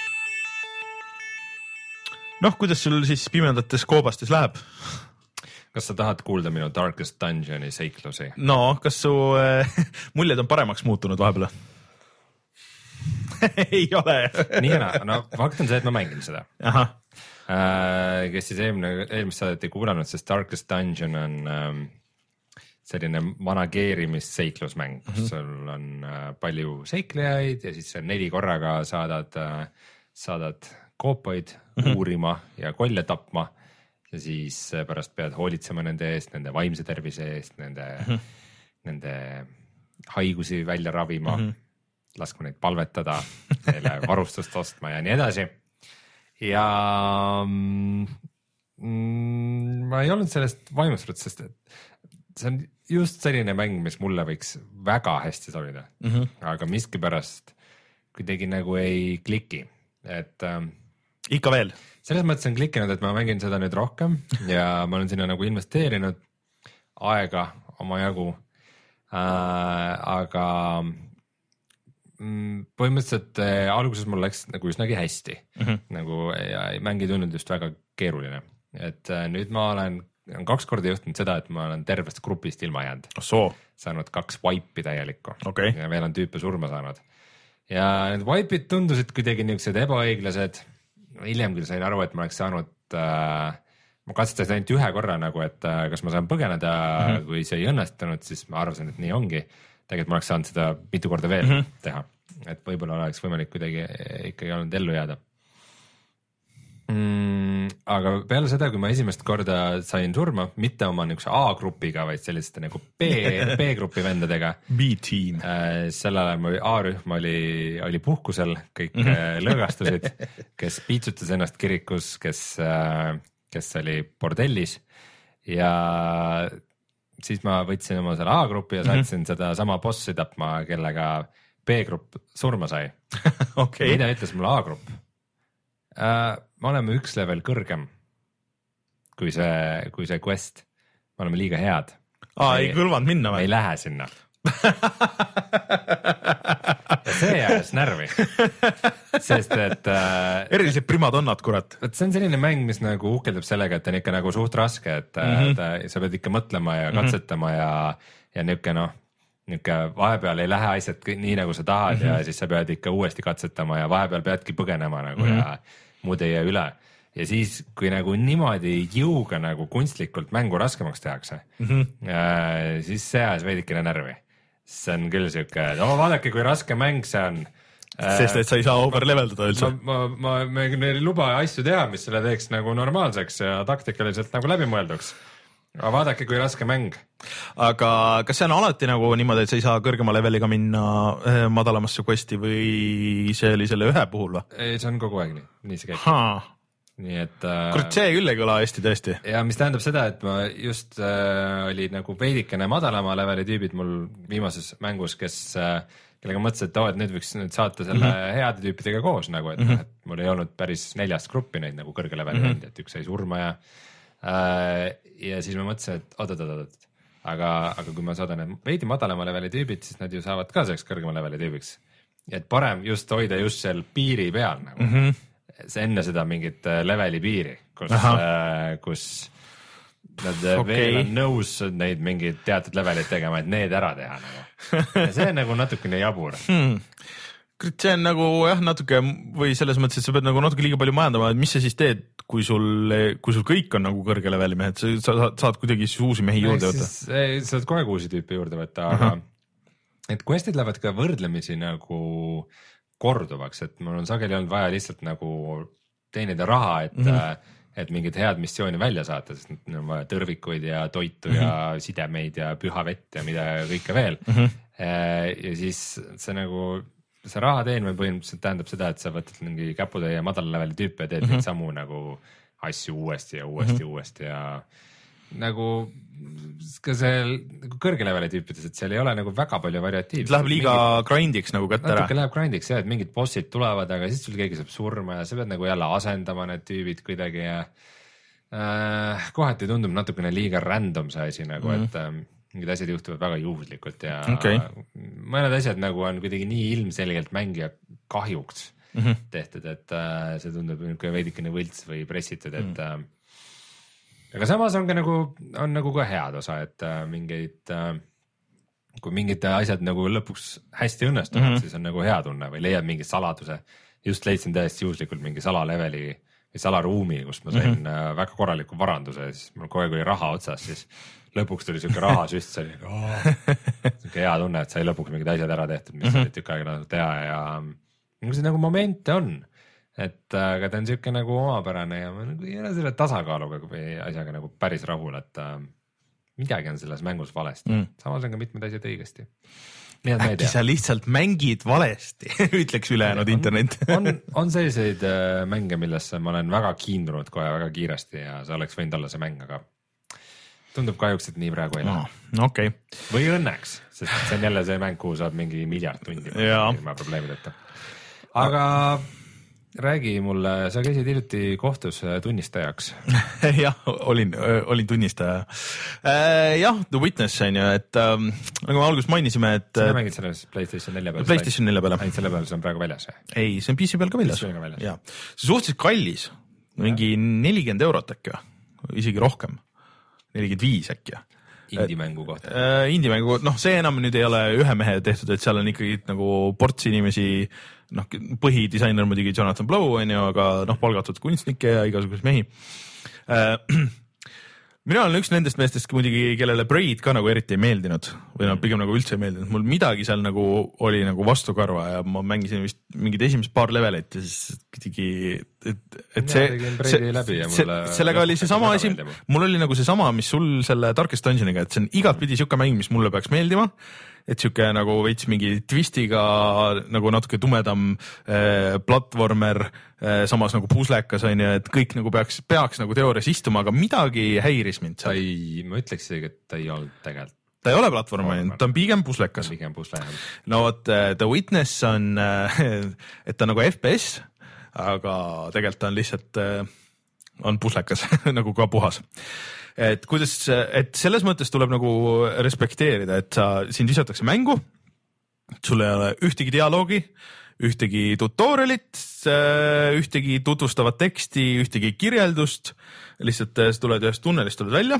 Noh, kuidas sul siis pimendates koobastes läheb? kas sa tahad kuulda minu Darkest Dungeoni seiklusi? No, kas su äh, muljed on paremaks muutunud vahepeal? Ei ole. Nii on, no fakt on see, et ma mängin seda. Aha. Äh, kes siis eelmine, eelmist saadet ei kuulanud, sest Darkest Dungeon on ähm, selline manageerimisseiklusmäng, kus mm -hmm. sul on äh, palju seiklejaid ja siis neli korraga saadad, äh, saadad koopaid mm -hmm. uurima ja kolle tapma ja siis pärast pead hoolitsema nende eest, nende vaimse tervise eest, nende, mm -hmm. nende haigusi välja ravima mm, -hmm. laskma neid palvetada, neile varustust ostma ja nii edasi. Ja mm, ma ei olnud sellest vaimustatud, sest et see on just selline mäng, mis mulle võiks väga hästi sobida mm, -hmm. aga miskipärast kuidagi nagu ei kliki, et ähm, ikka veel. Selles mõttes on klikkinud, et ma mängin seda nüüd rohkem ja ma olen sinna nagu investeerinud aega omajagu äh,, aga mm, põhimõtteliselt äh, alguses mul läks nagu üsnagi hästi mm -hmm. nagu ja mäng ei tunnud just väga keeruline, et äh, nüüd ma olen kaks korda juhtunud seda, et ma olen tervest grupist ilma jäänud, saanud kaks wipe'i täielikku okay. ja veel on tüüpe surma saanud ja need wipe'id tundusid kuidagi niisugused ebaõiglased. Hiljem küll sain aru, et ma oleks saanud äh,, ma katsetasin ainult ühe korra nagu, et äh, kas ma saan põgeneda mm, -hmm. kui see ei õnnestunud, siis ma arvasin, et nii ongi. Tegelikult ma oleks saanud seda mitu korda veel mm -hmm. teha, et võib-olla oleks võimalik kuidagi ikkagi olnud ellu jääda mm,. Aga peale seda, kui ma esimest korda sain surma, mitte oma niisuguse A-grupiga, vaid selliste nagu B, B-grupi vendadega. B-team äh,. Sel ajal A-rühm oli, oli puhkusel, kõik mm -hmm. lõõgastusid, kes piitsutas ennast kirikus, kes, kes oli bordellis ja siis ma võtsin oma selle A-grupi ja saatsin mm -hmm. seda sama bossi tapma, kellega B-grupp surma sai okay. Mida ütles mulle A-grupp? Uh, me oleme üks level kõrgem kui see, kui see quest, me oleme liiga head. Aa, ei kõlvanud minna või? Me ei lähe sinna. Ja see jääs närvi, sest et uh, erilised primadonnad, kurat. Et see on selline mäng, mis nagu uhkeldab sellega, et on ikka nagu suht raske, et mm -hmm. ta, sa pead ikka mõtlema ja katsetama mm -hmm. ja, ja niuke noh, niuke vahepeal ei lähe asjad nii nagu sa tahad mm -hmm. ja siis sa pead ikka uuesti katsetama ja vahepeal peadki põgenema nagu mm -hmm. ja muud ei jää üle. Ja siis, kui nagu niimoodi jõuga nagu kunstlikult mängu raskemaks tehakse mm, -hmm. äh, siis see ajas veidikene närvi. See on küll siuke, et oh, vaadake, kui raske mäng see on. Sest et sa ei saa overleveldada üldse. Ma, ma, ma, ma ei luba asju teha, mis selle teeks nagu normaalseks ja taktikaliselt nagu läbimõelduks. Aga vaadake, kui raske mäng. Aga kas see on alati nagu niimoodi, et sa ei saa kõrgema leveliga minna madalamasse questi või see oli selle ühe puhul või? Ei, see on kogu aeg nii, nii see käib. Haa. Nii et äh, kurat, see küll ei kõla hästi tõesti. Ja mis tähendab seda, et ma just äh, oli nagu veidikene madalama leveli tüübid mul viimases mängus, kes äh, kellega mõtlesin, et, oh, et nüüd võiks nüüd saata selle mm -hmm. heade tüüpidega koos nagu, et, mm -hmm. et mul ei olnud päris neljast gruppi neid nagu kõrge leveli mm -hmm. et üks sai surma ja äh, ja siis ma mõtlesin, et oot-oot-oot, aga, aga kui ma saadan need veidi madalama leveli tüübid, siis nad ju saavad ka selleks kõrgema leveli tüübiks. Et parem just hoida just seal piiri peal nagu mm. -hmm. enne seda mingit leveli piiri, kus, äh, kus nad okay. veel on nõus neid mingid teatud levelid tegema, et need ära teha nagu. Ja see on nagu natukene jabur hmm. See on nagu jah, natuke või selles mõttes, et sa pead nagu natuke liiga palju majandama, et mis sa siis teed, kui sul, kui sul kõik on nagu kõrge leveli mehed, sa, sa saad kuidagi siis uusi mehi juurde võtta. Sa saad kogu aeg uusi tüüpe juurde võtta, aga uh -huh. et questid lähevad ka võrdlemisi nagu korduvaks, et mul on sageli olnud vaja lihtsalt nagu teenida raha, et mm -hmm. et mingid head missiooni välja saata, sest on vaja tõrvikuid ja toitu mm -hmm. ja sidemeid ja püha vett ja mida kõike veel mm. -hmm. Ja siis see nagu, see raha teenimine põhimõtteliselt tähendab seda, et sa võtad mingi käputäie madala leveli tüüpe ja teed mm -hmm. neid samu nagu asju uuesti ja uuesti mm -hmm. uuesti ja nagu ka see nagu kõrge leveli tüüpides, et seal ei ole nagu väga palju variatiivset. Läheb liiga mingid, grindiks nagu kätte ära. Natuke läheb grindiks jah, et mingid bossid tulevad, aga siis sul keegi saab surma ja sa pead nagu jälle asendama need tüübid kuidagi ja äh, kohati tundub natukene liiga random see asi nagu mm, -hmm. et äh, mingid asjad juhtuvad väga juhuslikult ja okay. mõned asjad nagu on kuidagi nii ilmselgelt mängija kahjuks mm -hmm. tehtud, et äh, see tundub veidikene võlts või pressitud, et mm -hmm. aga samas on ka nagu, on nagu ka head osa, et äh, mingeid äh, kui mingid asjad nagu lõpuks hästi õnnestuvad mm, -hmm. siis on nagu hea tunne või leiad mingi saladuse. Just leidsin täiesti juhuslikult mingi salaleveli või salaruumi, kus ma sain mm -hmm. väga korraliku varanduse, siis mul kogu aeg oli raha otsas, siis lõpuks tuli siuke rahasüst, see oli oh, siuke hea tunne, et sai lõpuks mingid asjad ära tehtud, mis mm -hmm. oli tükk aega nagu teha ja see nagu momente on, et aga ta on siuke nagu omapärane ja ma nagu ei ole selle tasakaaluga või asjaga nagu päris rahul, et midagi on selles mängus valesti mm., samas on ka mitmed asjad õigesti. Äkki sa lihtsalt mängid valesti, ütleks ülejäänud internet. on, on selliseid äh, mänge, millesse ma olen väga kiindunud kohe väga kiiresti ja see oleks võinud olla see mäng, aga tundub kahjuks, et nii praegu ei lähe no,. Okay. Või õnneks, sest see on jälle see mäng, kuhu saad mingi miljard tundi ilma probleemideta. Aga räägi mulle, sa käisid hiljuti kohtus tunnistajaks. jah, olin, olin tunnistaja. Jah, The Witness on ju, et ähm, nagu me alguses mainisime, et sa mängid selles PlayStation neljä peal? PlayStation neljä peal. Ainult selle peal, see on praegu väljas? Ei, see on P C peal ka väljas. väljas. Ja. See on suhteliselt kallis, mingi nelikümmend eurot äkki, isegi rohkem, nelikümmend viis äkki. Indie-mängu kohta. Äh, Indie-mängu, noh see enam nüüd ei ole ühe mehe tehtud, et seal on ikkagi nagu ports inimesi, noh põhidisainer muidugi Jonathan Blow on ju, aga noh palgatud kunstnikke ja igasuguseid mehi. Äh, mina olen üks nendest meestest muidugi, kellele Braid ka nagu eriti ei meeldinud või no pigem nagu üldse ei meeldinud. Mul midagi seal nagu oli nagu vastukarva ja ma mängisin vist mingid esimesed paar levelit ja siis kuidagi, et, et see, see, see sellega oli see sama asi, mul oli nagu see sama, mis sul selle Darkest Dungeoniga, et see on igat pidi siuke mäng, mis mulle peaks meeldima, et siuke nagu veits mingi twistiga nagu natuke tumedam eh, platvormer, eh, samas nagu puslekas on ju, et kõik nagu peaks, peaks nagu teoorias istuma, aga midagi häiris mind seal. Ta ei, ma ütleks isegi, et ta ei olnud tegelikult. Ta ei ole platvormer, ta on pigem puslekas. Pigem pusle, no vot, The Witness on, et ta on nagu F P S, aga tegelikult ta on lihtsalt, on puslekas nagu ka puhas. Et kuidas, et selles mõttes tuleb nagu respekteerida, et sa, sind visatakse mängu, sul ei ole ühtegi dialoogi, ühtegi tutorialit, ühtegi tutvustavat teksti, ühtegi kirjeldust, lihtsalt sa tuled ühest tunnelist, tuled välja,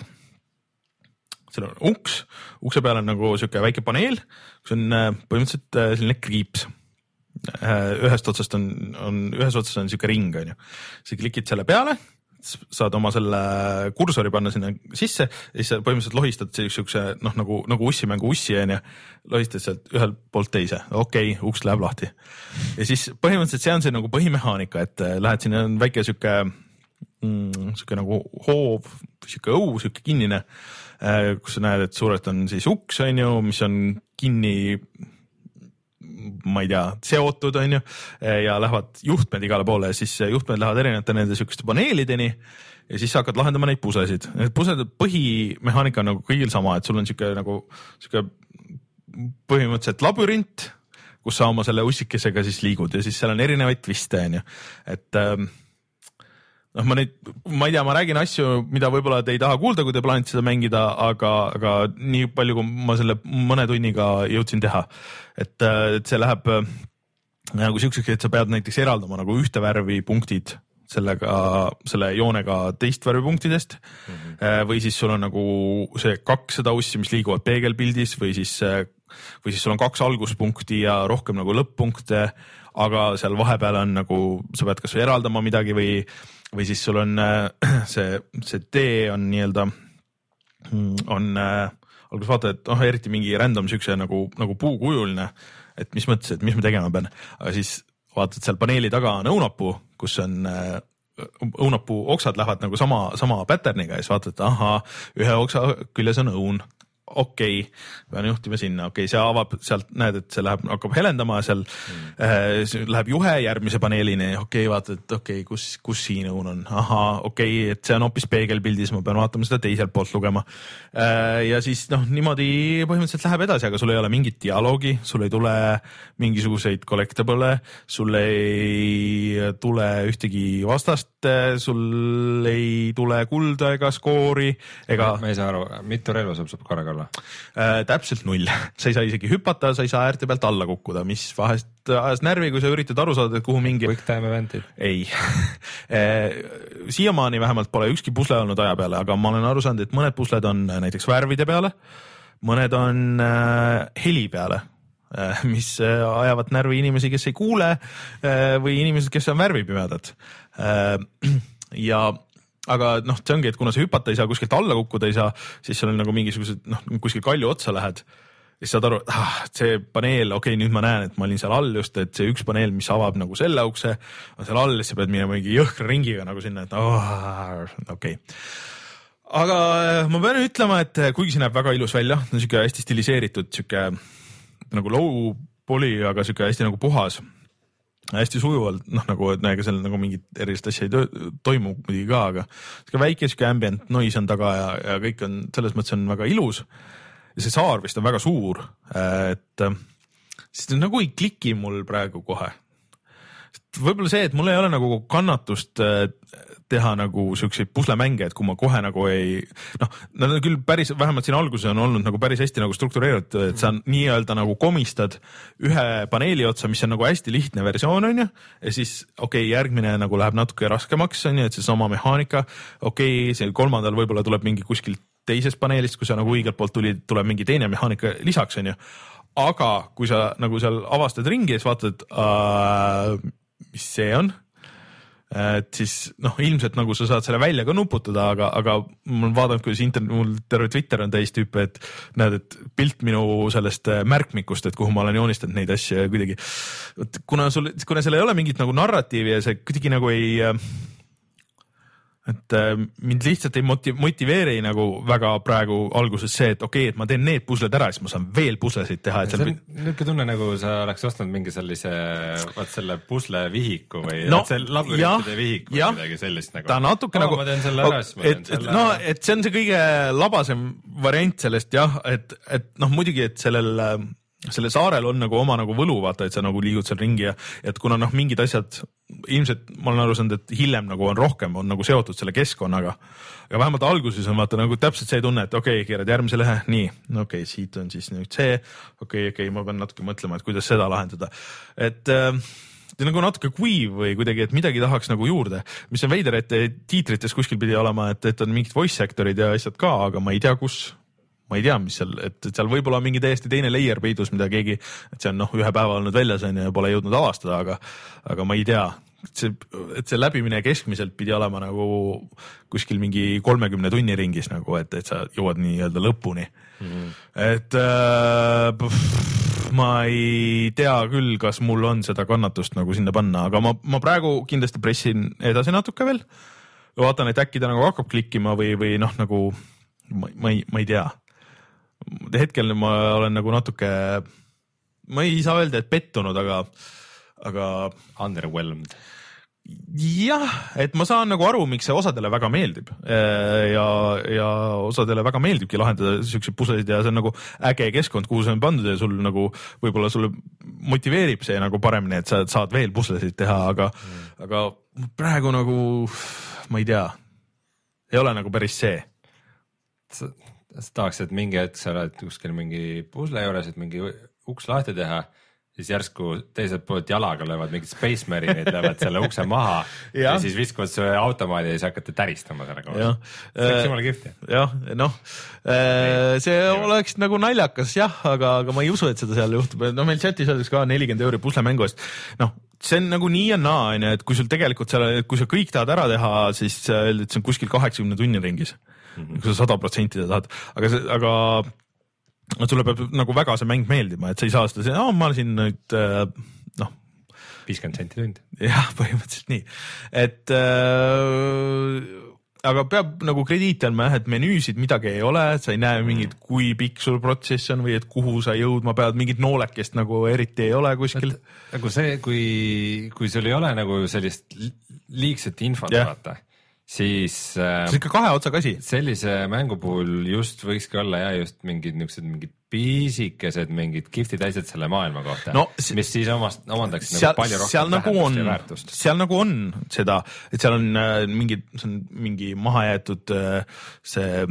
seal on uks, ukse peal on nagu siuke väike paneel, kus on põhimõtteliselt selline kriips. Ühest otsast on, on, ühes otsast on siuke ring, on ju. Sa klikid selle peale, saad oma selle kursori panna sinna sisse ja siis sa põhimõtteliselt lohistad siukse, noh nagu, nagu ussimängu ussi, on ju, lohistad sealt ühelt poolt teise, okei, okay, uks läheb lahti. Ja siis põhimõtteliselt see on see nagu põhimehaanika, et lähed sinna, on väike siuke, mm, siuke nagu hoov, siuke õu, siuke kinnine, kus sa näed, et suurelt on siis uks, on ju, mis on kinni, ma ei tea, seotud on ju ja lähevad juhtmed igale poole ja siis juhtmed lähevad erinevate nende sükeste paneelideni ja siis sa hakkad lahendama neid pusesid. Need pused, põhimehaanika on nagu kõigil sama, et sul on siuke nagu siuke põhimõtteliselt labürint, kus sa oma selle ussikesega siis liigud ja siis seal on erinevaid twiste on ju, et ähm, noh, ma nüüd, ma ei tea, ma räägin asju, mida võib-olla te ei taha kuulda, kui te plaanite seda mängida, aga, aga nii palju, kui ma selle mõne tunniga jõudsin teha, et, et see läheb nagu siukseks, et sa pead näiteks eraldama nagu ühte värvi punktid sellega, selle joonega teist värvi punktidest mm -hmm. või siis sul on nagu see kakssada ussi, mis liiguvad peegelpildis või siis, või siis sul on kaks alguspunkti ja rohkem nagu lõpp-punkte, aga seal vahepeal on nagu, sa pead kas või eraldama midagi või või siis sul on see, see tee on nii-öelda, on äh, alguses vaata, et noh, eriti mingi random siukse nagu, nagu puukujuline, et mis mõttes, et mis ma tegema pean, aga siis vaatad seal paneeli taga on õunapuu, kus on äh, õunapuu oksad lähevad nagu sama, sama pattern'iga ja siis vaatad, et ahaa, ühe oksa küljes on õun. okei okay,, pean juhtima sinna, okei okay,, see avab, sealt näed, et see läheb, hakkab helendama, seal mm. äh, läheb juhe järgmise paneelini, okei okay,, vaatad, et okei okay,, kus, kus siin õun on, ahaa, okei okay,, et see on hoopis peegelpildis, ma pean vaatama seda teiselt poolt lugema äh,. ja siis noh, niimoodi põhimõtteliselt läheb edasi, aga sul ei ole mingit dialoogi, sul ei tule mingisuguseid collectible, sul ei tule ühtegi vastast, sul ei tule kulda ega skoori ega. ma ei saa aru, mitu relva saab saab korraga olla? olema äh,? Täpselt null, sa ei saa isegi hüpata, sa ei saa äärte pealt alla kukkuda, mis vahest ajas närvi, kui sa üritad aru saada, et kuhu mingi quick time event'id? Ei siiamaani vähemalt pole ükski pusle olnud aja peale, aga ma olen aru saanud, et mõned pusled on näiteks värvide peale, mõned on äh, heli peale, äh, mis äh, ajavad närvi inimesi, kes ei kuule äh, või inimesed, kes on värvipimedad äh, ja aga noh, see ongi, et kuna sa hüpata ei saa, kuskilt alla kukkuda ei saa, siis seal on nagu mingisugused, noh, kuskil kalju otsa lähed, siis saad aru, et ah, see paneel, okei okay,, nüüd ma näen, et ma olin seal all just, et see üks paneel, mis avab nagu selle ukse, on seal all, siis sa pead minema mingi jõhkra ringiga nagu sinna, et oh, okei okay. Aga ma pean ütlema, et kuigi see näeb väga ilus välja, on siuke hästi stiliseeritud, siuke nagu low poly, aga siuke hästi nagu puhas, hästi sujuvalt, noh nagu, et näega seal nagu mingit erilist asja ei toimu muidugi ka, aga siuke väike siuke ambient noise on taga ja, ja kõik on, selles mõttes on väga ilus ja see saar vist on väga suur, et siis nagu ei kliki mul praegu kohe. Võib-olla see, et mul ei ole nagu kannatust teha nagu siukseid puslemänge, et kui ma kohe nagu ei, noh, nad on küll päris, vähemalt siin alguses on olnud nagu päris hästi nagu struktureeritud, et sa nii-öelda nagu komistad ühe paneeli otsa, mis on nagu hästi lihtne versioon, on ju, ja siis okei okay,, järgmine nagu läheb natuke raskemaks, on ju, et see sama mehaanika, okei okay,, see kolmandal võib-olla tuleb mingi kuskilt teisest paneelist, kui sa nagu õigelt poolt tulid, tuleb mingi teine mehaanika lisaks, on ju, aga kui sa nagu seal avastad ringi ja siis vaatad, uh, mis see on, et siis noh, ilmselt nagu sa saad selle välja ka nuputada, aga, aga mul vaadanud, kuidas internet, mul terve Twitter on täis tüüpe, et näed, et pilt minu sellest märkmikust, et kuhu ma olen joonistanud neid asju ja kuidagi, kuna sul, kuna seal ei ole mingit nagu narratiivi ja see kuidagi nagu ei, et mind lihtsalt ei motiv- motiveeri nagu väga praegu alguses see, et okei okay,, et ma teen need pusled ära, siis ma saan veel puslesid teha. See on niisugune tunne, nagu sa oleks ostnud mingi sellise, vaat selle pusle vihiku või no, see labürintide vihik või midagi sellist nagu. Ta natuke oh, nagu, ma teen selle ära, siis ma teen selle no, ära. Et see on see kõige labasem variant sellest jah, et, et noh, muidugi, et sellel selle saarel on nagu oma nagu võlu, vaata, et sa nagu liigud seal ringi ja et kuna noh, mingid asjad ilmselt ma olen aru saanud, et hiljem nagu on rohkem, on nagu seotud selle keskkonnaga. Ja vähemalt alguses on vaata nagu täpselt see tunne, et okei okay,, keerad järgmise lehe, nii, okei okay,, siit on siis nüüd see, okei okay,, okei okay,, ma pean natuke mõtlema, et kuidas seda lahendada. Et äh, nagu natuke kuiv või kuidagi, et midagi tahaks nagu juurde, mis on veider, et tiitrites kuskil pidi olema, et, et on mingid voice actorid ja asjad ka, aga ma ei tea, kus ma ei tea, mis seal, et seal võib-olla mingi täiesti teine layer peidus, mida keegi, et see on noh, ühe päeva olnud väljas on ja pole jõudnud avastada, aga, aga ma ei tea, et see, et see läbimine keskmiselt pidi olema nagu kuskil mingi kolmekümne tunni ringis nagu, et, et sa jõuad nii-öelda lõpuni. Mm-hmm. Et äh, pff, ma ei tea küll, kas mul on seda kannatust nagu sinna panna, aga ma, ma praegu kindlasti pressin edasi natuke veel. Vaatan, et äkki ta nagu hakkab klikkima või, või noh, nagu ma, ma, ei, ma ei tea. Hetkel ma olen nagu natuke, ma ei saa öelda, et pettunud, aga, aga underwhelmed. Jah, et ma saan nagu aru, miks see osadele väga meeldib ja, ja osadele väga meeldibki lahendada siukseid puslesid ja see on nagu äge keskkond, kuhu see on pandud ja sul nagu võib-olla sulle motiveerib see nagu paremini, et sa saad veel puslesid teha, aga, mm. aga praegu nagu ma ei tea, ei ole nagu päris see. Sa, sa tahaks, et mingi hetk sa oled kuskil mingi pusle juures, et mingi uks lahti teha, siis järsku teiselt poolt jalaga löövad mingid Space Marine'id, löövad selle ukse maha ja. ja siis viskavad see automaadi ja siis hakkate täristama selle koos. See oleks jumala kihvti. Jah, noh, see ja. oleks nagu naljakas jah, aga, aga ma ei usu, et seda seal juhtub. No meil chatis öeldaks ka nelikümmend euri puslemängu eest. Noh, see on nagu nii ja naa, et kui sul tegelikult seal, kui sa kõik tahad ära teha, siis öeldi, et see on kuskil kaheksakümne tunni ringis. Mm-hmm. Kui sa sada protsenti tahad, aga see, aga no sulle peab nagu väga see mäng meeldima, et sa ei saa seda, see, oh, ma olen siin nüüd, noh. viiskümmend senti tund. jah, põhimõtteliselt nii. Et äh, aga peab nagu krediiti andma jah, et menüüsid midagi ei ole, et sa ei näe mingit, kui pikk sul protsess on või et kuhu sa jõudma pead, mingit noolekest nagu eriti ei ole kuskil. Et, nagu see, kui, kui sul ei ole nagu sellist liigset infot yeah. vaata. Siis äh, see on ikka kahe otsaga asi. Sellise mängu puhul just võikski olla ja just mingid niisugused mingid piisikesed, mingid giftid asjad selle maailma kohta, no, see, mis siis omast, omandaks seal, nagu palju rohkem nagu on, ja väärtust. Seal nagu on seda, et seal on äh, mingi, see on mingi mahajäetud äh, see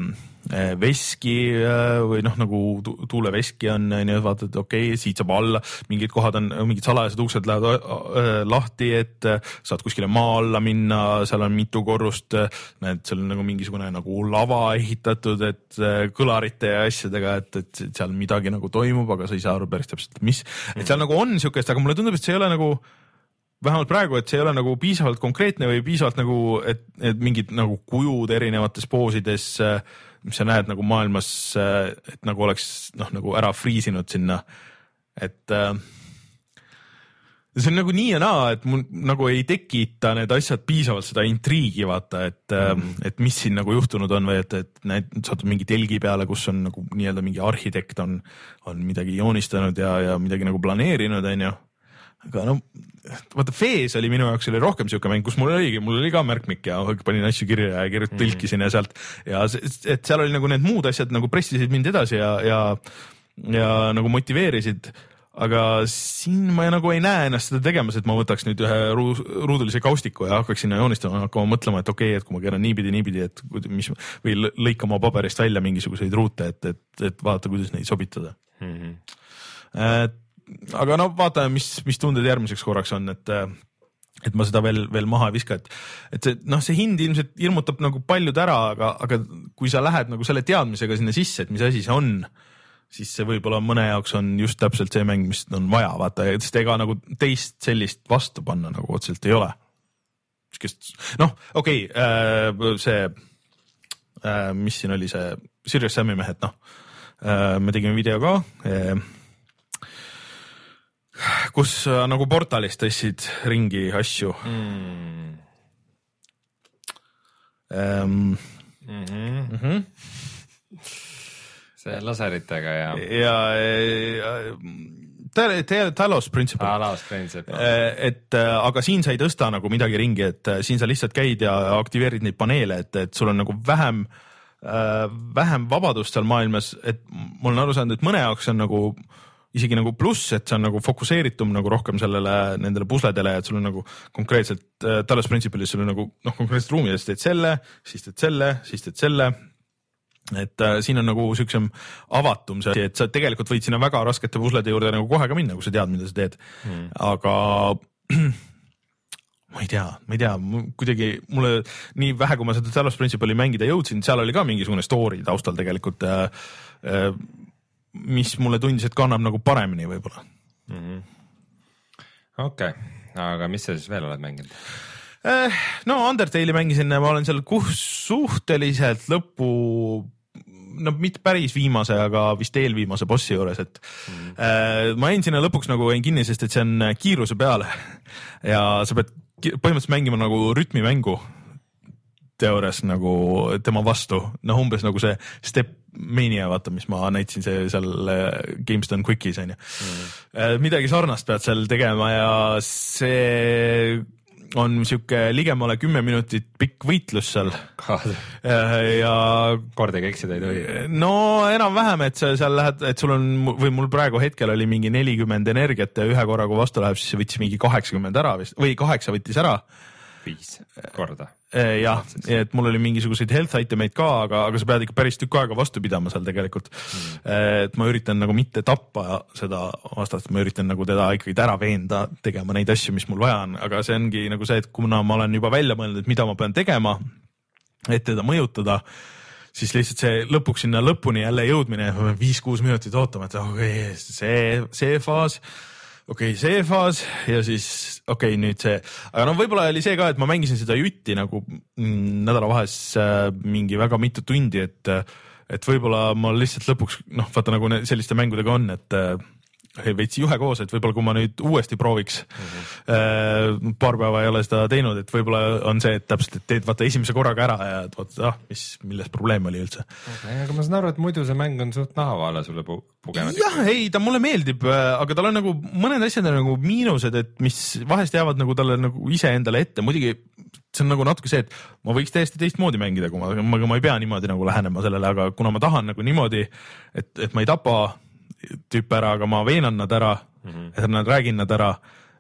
veski või noh, nagu tuuleveski on, nii et vaatad, okei okay,, siit saab alla, mingid kohad on, mingid salajased uksed lähevad lahti, et saad kuskile maa alla minna, seal on mitu korrust, näed, seal on nagu mingisugune nagu lava ehitatud, et kõlarite ja asjadega, et, et seal midagi nagu toimub, aga sa ei saa aru päris täpselt, mis, et seal nagu on siukest, aga mulle tundub, et see ei ole nagu vähemalt praegu, et see ei ole nagu piisavalt konkreetne või piisavalt nagu, et, et mingid nagu kujud erinevates poosides, mis sa näed nagu maailmas, et nagu oleks noh, nagu ära friisinud sinna, et äh, see on nagu nii ja naa, et mul nagu ei tekita need asjad piisavalt seda intriigi vaata, et mm., et mis siin nagu juhtunud on või et, et näed, saad mingi telgi peale, kus on nagu nii-öelda mingi arhitekt on, on midagi joonistanud ja, ja midagi nagu planeerinud, on ju. Aga no, vaata Fees oli minu jaoks oli rohkem siuke mäng, kus mul oligi, mul oli ka märkmik ja panin asju kirja ja kirjut tõlkisin ja sealt ja et seal oli nagu need muud asjad nagu pressisid mind edasi ja, ja, ja nagu motiveerisid, aga siin ma nagu ei näe ennast seda tegemas, et ma võtaks nüüd ühe ruudulise kaustiku ja hakkaks sinna joonistama, hakkama mõtlema, et okei okay,, et kui ma keeran niipidi, niipidi, et mis, või lõikama paberist välja mingisuguseid ruute, et, et, et vaata, kuidas neid sobitada. Mm-hmm. Et aga no vaata, mis, mis tunded järgmiseks korraks on, et, et ma seda veel, veel maha ei viska, et, et see, noh, see hind ilmselt ilmutab nagu paljud ära, aga, aga kui sa lähed nagu selle teadmisega sinna sisse, et mis asi see on, siis see võib-olla mõne jaoks on just täpselt see mäng, mis on vaja, vaata, sest ega nagu teist sellist vastu panna nagu otseselt ei ole. noh, okei, okay, see, mis siin oli see Serious Sam'i mehed, noh, me tegime video ka, kus äh, nagu portalis tõstsid ringi asju mm.. Um, mm-hmm. Mm-hmm. see laseritega ja ja, ja Talos Principle ah, Principle. et aga siin sa ei tõsta nagu midagi ringi, et siin sa lihtsalt käid ja aktiveerid neid paneele, et, et sul on nagu vähem äh, vähem vabadust seal maailmas, et mul on aru saanud, et mõne jaoks on nagu isegi nagu pluss, et see on nagu fokusseeritum nagu rohkem sellele, nendele pusledele, et sul on nagu konkreetselt äh, Talos Principle'is sul on nagu noh, konkreetselt ruumides teed selle, siis teed selle, siis teed selle, et äh, siin on nagu siuksem avatum see, et sa tegelikult võid sinna väga raskete puslede juurde nagu kohe ka minna, kui sa tead, mida sa teed hmm. aga ma ei tea, ma ei tea, kuidagi mulle nii vähe, kui ma seda Talos Principle'i mängida jõudsin, seal oli ka mingisugune story taustal tegelikult äh, äh, mis mulle tundis, et kannab nagu paremini võib-olla mm-hmm. okei okay., aga mis sa siis veel oled mänginud? Eh, no Undertale'i mängisin, ma olen seal kus suhteliselt lõpu, no mitte päris viimase, aga vist eelviimase bossi juures, et mm-hmm. eh, ma jäin sinna lõpuks nagu jäin kinni, sest et see on kiiruse peale ja sa pead põhimõtteliselt mängima nagu rütmimängu teoorias nagu tema vastu, noh umbes nagu see Step Mania, vaata, mis ma näitasin see seal GameStone Quickies on ju mm. midagi sarnast pead seal tegema ja see on siuke ligemale kümme minutit pikk võitlus seal ja kordagi eksida ei tohi. no enam-vähem, et sa seal lähed, et sul on või mul praegu hetkel oli mingi nelikümmend energiat ja ühe korra, kui vastu läheb, siis see võttis mingi kaheksakümmend ära vist või kaheksa võttis ära. viis korda. jah, et mul oli mingisuguseid health itemeid ka, aga, aga sa pead ikka päris tükk aega vastu pidama seal tegelikult mm.. et ma üritan nagu mitte tappa seda vastast, ma üritan nagu teda ikkagi ära veenda tegema neid asju, mis mul vaja on, aga see ongi nagu see, et kuna ma olen juba välja mõelnud, et mida ma pean tegema, et teda mõjutada, siis lihtsalt see lõpuks sinna lõpuni jälle jõudmine, viis-kuus minutit ootama, et okei, okay, see, see faas okei okay,, see faas ja siis okei okay,, nüüd see, aga no võib-olla oli see ka, et ma mängisin seda jutti nagu mm, nädalavahes äh, mingi väga mitu tundi, et, et võib-olla ma lihtsalt lõpuks, noh, vaata nagu selliste mängudega on, et äh, veits juhe koos, et võib-olla kui ma nüüd uuesti prooviks mm-hmm. äh, paar päeva ei ole seda teinud, et võib-olla on see, et täpselt, et teed vaata esimese korraga ära ja et vaata, ah, mis, milles probleem oli üldse okay,. aga ma saan aru, et muidu see mäng on suht nahavaale sulle pu pugenud. jah, ei, ta mulle meeldib, aga tal on nagu mõned asjad on nagu miinused, et mis vahest jäävad nagu talle nagu iseendale ette, muidugi see on nagu natuke see, et ma võiks täiesti teistmoodi mängida, kui ma, ma, ma ei pea niimoodi nagu lähenema sellele, aga kuna ma tahan nagu niimoodi, et, et ma ei tapa tüüpe ära, aga ma veenan nad ära mm, -hmm. et nad räägin nad ära,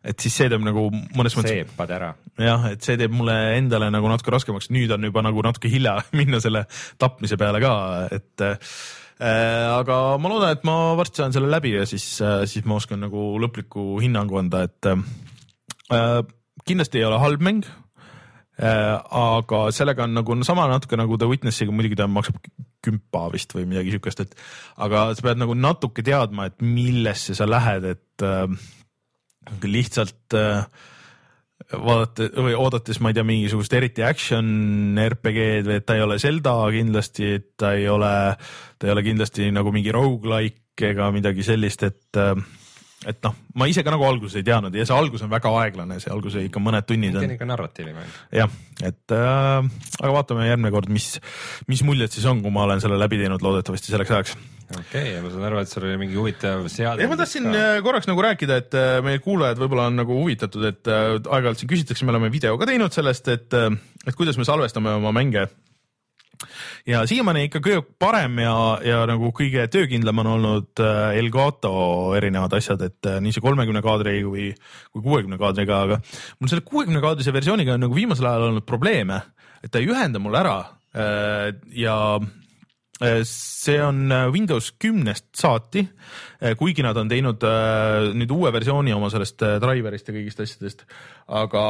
et siis see teeb nagu mõnes mõttes. Seepad ära. jah, et see teeb mulle endale nagu natuke raskemaks, nüüd on juba nagu natuke hilja minna selle tapmise peale ka, et äh, aga ma loodan, et ma varsti saan selle läbi ja siis, äh, siis ma oskan nagu lõpliku hinnangu anda, et äh, kindlasti ei ole halb mäng. Äh, aga sellega on nagu no, sama natuke nagu The Witnessiga, muidugi ta maksab kümpa vist või midagi siukest, et aga sa pead nagu natuke teadma, et millesse sa lähed, et äh, lihtsalt äh, vaadata või oodates, ma ei tea, mingisugust eriti action R P G-d või et ta ei ole Zelda kindlasti, et ta ei ole, ta ei ole kindlasti nagu mingi roguelike ega midagi sellist, et äh, et noh, ma ise ka nagu alguses ei teadnud ja see algus on väga aeglane, see algus ikka mõned tunnid on. See on ikka narratiivi mäng. jah, et äh, aga vaatame järgmine kord, mis, mis muljed siis on, kui ma olen selle läbi teinud loodetavasti selleks ajaks. Okei okay,, ma saan aru, et sul oli mingi huvitav seade. Ja ma tahtsin ka korraks nagu rääkida, et meie kuulajad võib-olla on nagu huvitatud, et aeg-ajalt siin küsitakse, me oleme video ka teinud sellest, et, et kuidas me salvestame oma mänge. Ja siiamaani ikka kõige parem ja, ja nagu kõige töökindlam on olnud Elgato erinevad asjad, et nii see kolmekümne kaadri kui, kui kuuekümne kaadriga, aga mul selle kuuekümne kaadrise versiooniga on nagu viimasel ajal olnud probleeme, et ta ei ühenda mul ära ja see on Windows kümnest saati, kuigi nad on teinud nüüd uue versiooni oma sellest driverist ja kõigist asjadest, aga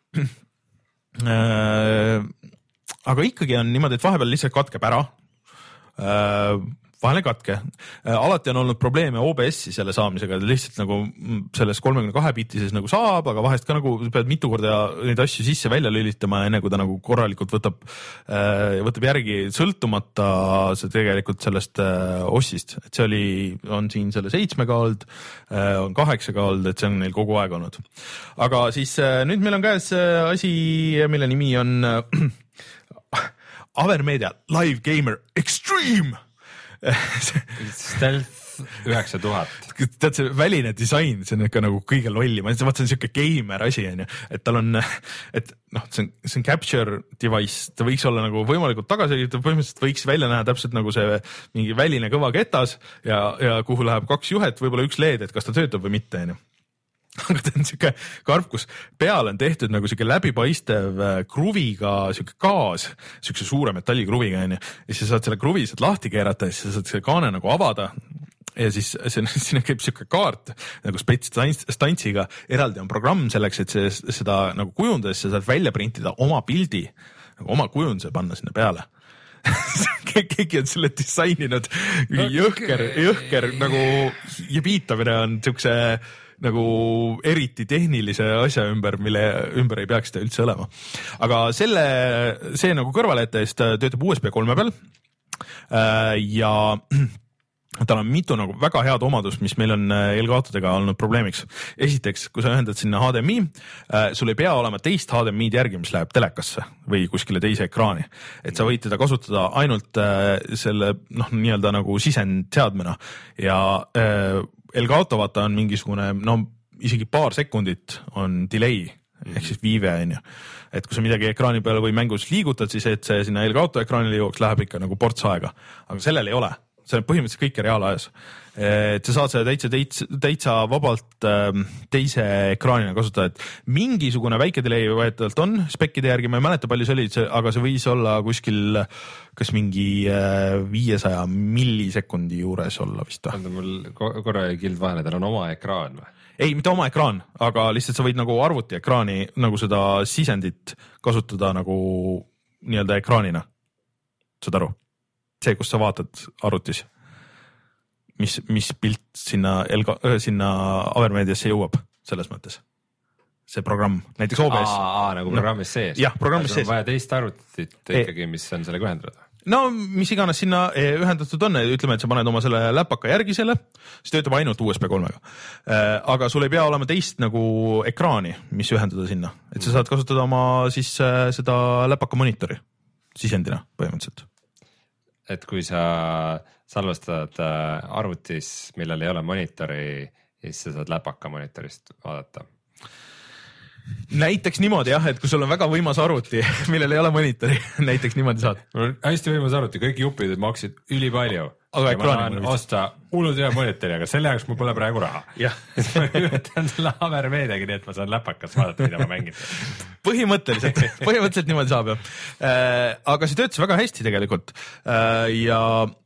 aga ikkagi on niimoodi, et vahepeal lihtsalt katkeb ära, vahel ei katke. Alati on olnud probleeme O B S-i selle saamisega, lihtsalt nagu selles kolmekümne kahe bitises nagu saab, aga vahest ka nagu pead mitu korda neid asju sisse välja lülitama, enne kui ta nagu korralikult võtab, võtab järgi sõltumata see tegelikult sellest ossist, et see oli, on siin selle seitsmega olnud, on kaheksaga olnud, et see on neil kogu aeg olnud. Aga siis nüüd meil on käes asi, mille nimi on Avermedia Live Gamer Extreme. Stealth üheksa tuhat. Tead see väline disain, see on ikka nagu kõige lolli, ma vaat see on siuke gamer asi on ju, et tal on, et noh, see on, see on capture device, ta võiks olla nagu võimalikult tagasi, põhimõtteliselt võiks välja näha täpselt nagu see mingi väline kõva ketas ja, ja kuhu läheb kaks juhet, võib-olla üks L E D, et kas ta töötab või mitte on ju. Aga ta on siuke karp, kus peal on tehtud nagu siuke läbipaistev kruviga siuke gaas, siukse suure metallikruviga on ju, ja siis saad selle kruvi saad lahti keerata ja siis saad selle kaane nagu avada ja siis sinna käib siuke kaart nagu spets stantsiga, eraldi on programm selleks, et see, seda nagu kujundades sa saad välja printida oma pildi, nagu oma kujunduse panna sinna peale. Keegi on selle disaininud jõhker, jõhker nagu ja viitamine on siukse nagu eriti tehnilise asja ümber, mille ümber ei peaks seda üldse olema. Aga selle, see nagu kõrvalete eest töötab U S B kolme peal ja tal on mitu nagu väga head omadust, mis meil on Elgatodega olnud probleemiks. Esiteks, kui sa ühendad sinna H D M I, sul ei pea olema teist H D M I-d järgi, mis läheb telekasse või kuskile teise ekraani. Et sa võid teda kasutada ainult selle noh, nii-öelda nagu sisendseadmena ja Elgato vaata on mingisugune, no isegi paar sekundit on delay, ehk siis viive on ju. Et kui sa midagi ekraani peale või mängus liigutad, siis et see sinna Elgato ekraanile jõuaks, läheb ikka nagu ports aega. Aga sellel ei ole. See on põhimõtteliselt kõik reaalajas. Et sa saad seda täitsa, täitsa, täitsa vabalt teise ekraanina kasutada, et mingisugune väike delay võetavalt on spekkide järgi, ma ei mäleta palju see oli, aga see võis olla kuskil kas mingi viiesaja millisekundi juures olla vist. Mul korra kild vahele, tal on oma ekraan või? Ei, mitte oma ekraan, aga lihtsalt sa võid nagu arvuti ekraani nagu seda sisendit kasutada nagu nii-öelda ekraanina. Saad aru? See, kus sa vaatad arvutis, mis, mis pilt sinna, Elga, sinna Avermediasse jõuab selles mõttes. See programm, näiteks O B S. Aa, aa nagu programmis sees. Jah, programmis sees. On vaja teist arvutit ikkagi, mis on selle ühendatud. No, mis iganes sinna ühendatud on, ütleme, et sa paned oma selle läpaka järgi selle, siis töötab ainult U S B kolmega. Aga sul ei pea olema teist nagu ekraani, mis ühendada sinna. Et sa saad kasutada oma siis seda läpaka monitori sisendina põhimõtteliselt. Et kui sa salvestad arvutis, millel ei ole monitori, siis sa saad läpaka monitorist vaadata. Näiteks niimoodi jah, et kui sul on väga võimas arvuti, millel ei ole monitori, näiteks niimoodi saad. Hästi võimas arvuti, kõik jupid maksid üli palju, aga ekraani ma osta hullult hea monitori, aga selle jaoks mul pole praegu raha. ma üritan selle Avermeediagi, nii et ma saan läpakas vaadata, mida ma mängin. põhimõtteliselt, põhimõtteliselt niimoodi saab jah. Aga see töötas väga hästi tegelikult ja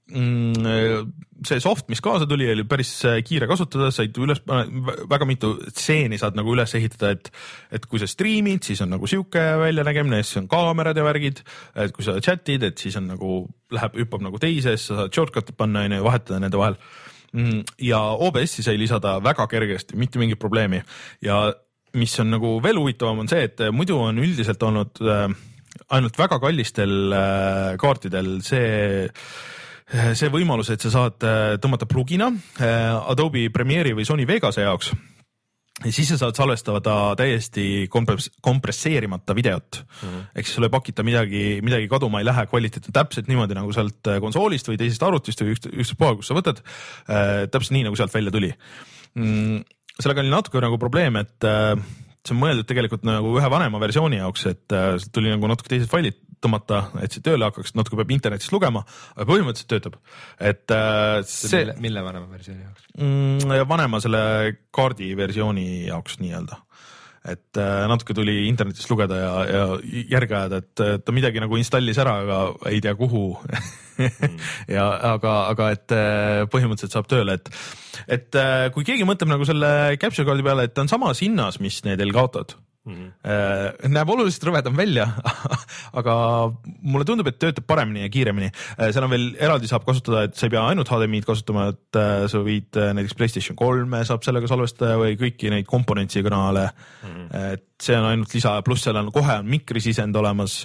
see soft, mis kaasa tuli, oli päris kiire kasutada, said üles, väga mitu stseeni saad nagu üles ehitada, et, et kui sa streamid, siis on nagu siuke väljanägemine, siis on kaamerad ja värgid, et kui sa chatid, et siis on nagu, läheb, hüppab nagu teise, sa saad shortcut'id panna ja vahetada nende vahel. Ja O B S-i sai lisada väga kergesti, mitte mingit probleemi ja mis on nagu veel huvitavam on see, et muidu on üldiselt olnud äh, ainult väga kallistel äh, kaartidel see see võimalus, et sa saad tõmmata plugina Adobe Premiere'i või Sony Vegase jaoks ja siis sa saad salvestada täiesti kompres- kompresseerimata videot. Mm-hmm. Eks sulle pakita midagi, midagi kaduma ei lähe, kvaliteet on täpselt niimoodi nagu sealt konsoolist või teisest arvutist või üks, üks pool, kus sa võtad, täpselt nii nagu sealt välja tuli. Sellega oli natuke nagu probleem, et see on mõeldud tegelikult nagu ühe vanema versiooni jaoks, et tuli nagu natuke teised failid tõmmata, et see tööle hakkaks, natuke peab internetist lugema, aga põhimõtteliselt töötab. Et see... Mille, mille vanema versiooni jaoks? Mm, vanema selle kaardi versiooni jaoks nii-öelda. Et natuke tuli internetist lugeda ja, ja järge ajada, et ta midagi nagu installis ära, aga ei tea kuhu. mm. ja, aga, aga et põhimõtteliselt saab tööle, et, et kui keegi mõtleb nagu selle capture kaardi peale, et ta on samas hinnas, mis need Elgatod. Mm-hmm. Näeb oluliselt rõvedam välja, aga mulle tundub, et töötab paremini ja kiiremini. Seal on veel eraldi saab kasutada, et sa ei pea ainult H D M I-d kasutama, et sa võid näiteks PlayStation kolme saab sellega salvestada või kõiki neid komponentsi kanale. Mm-hmm. Et see on ainult lisa, pluss seal on kohe on mikrisisend olemas,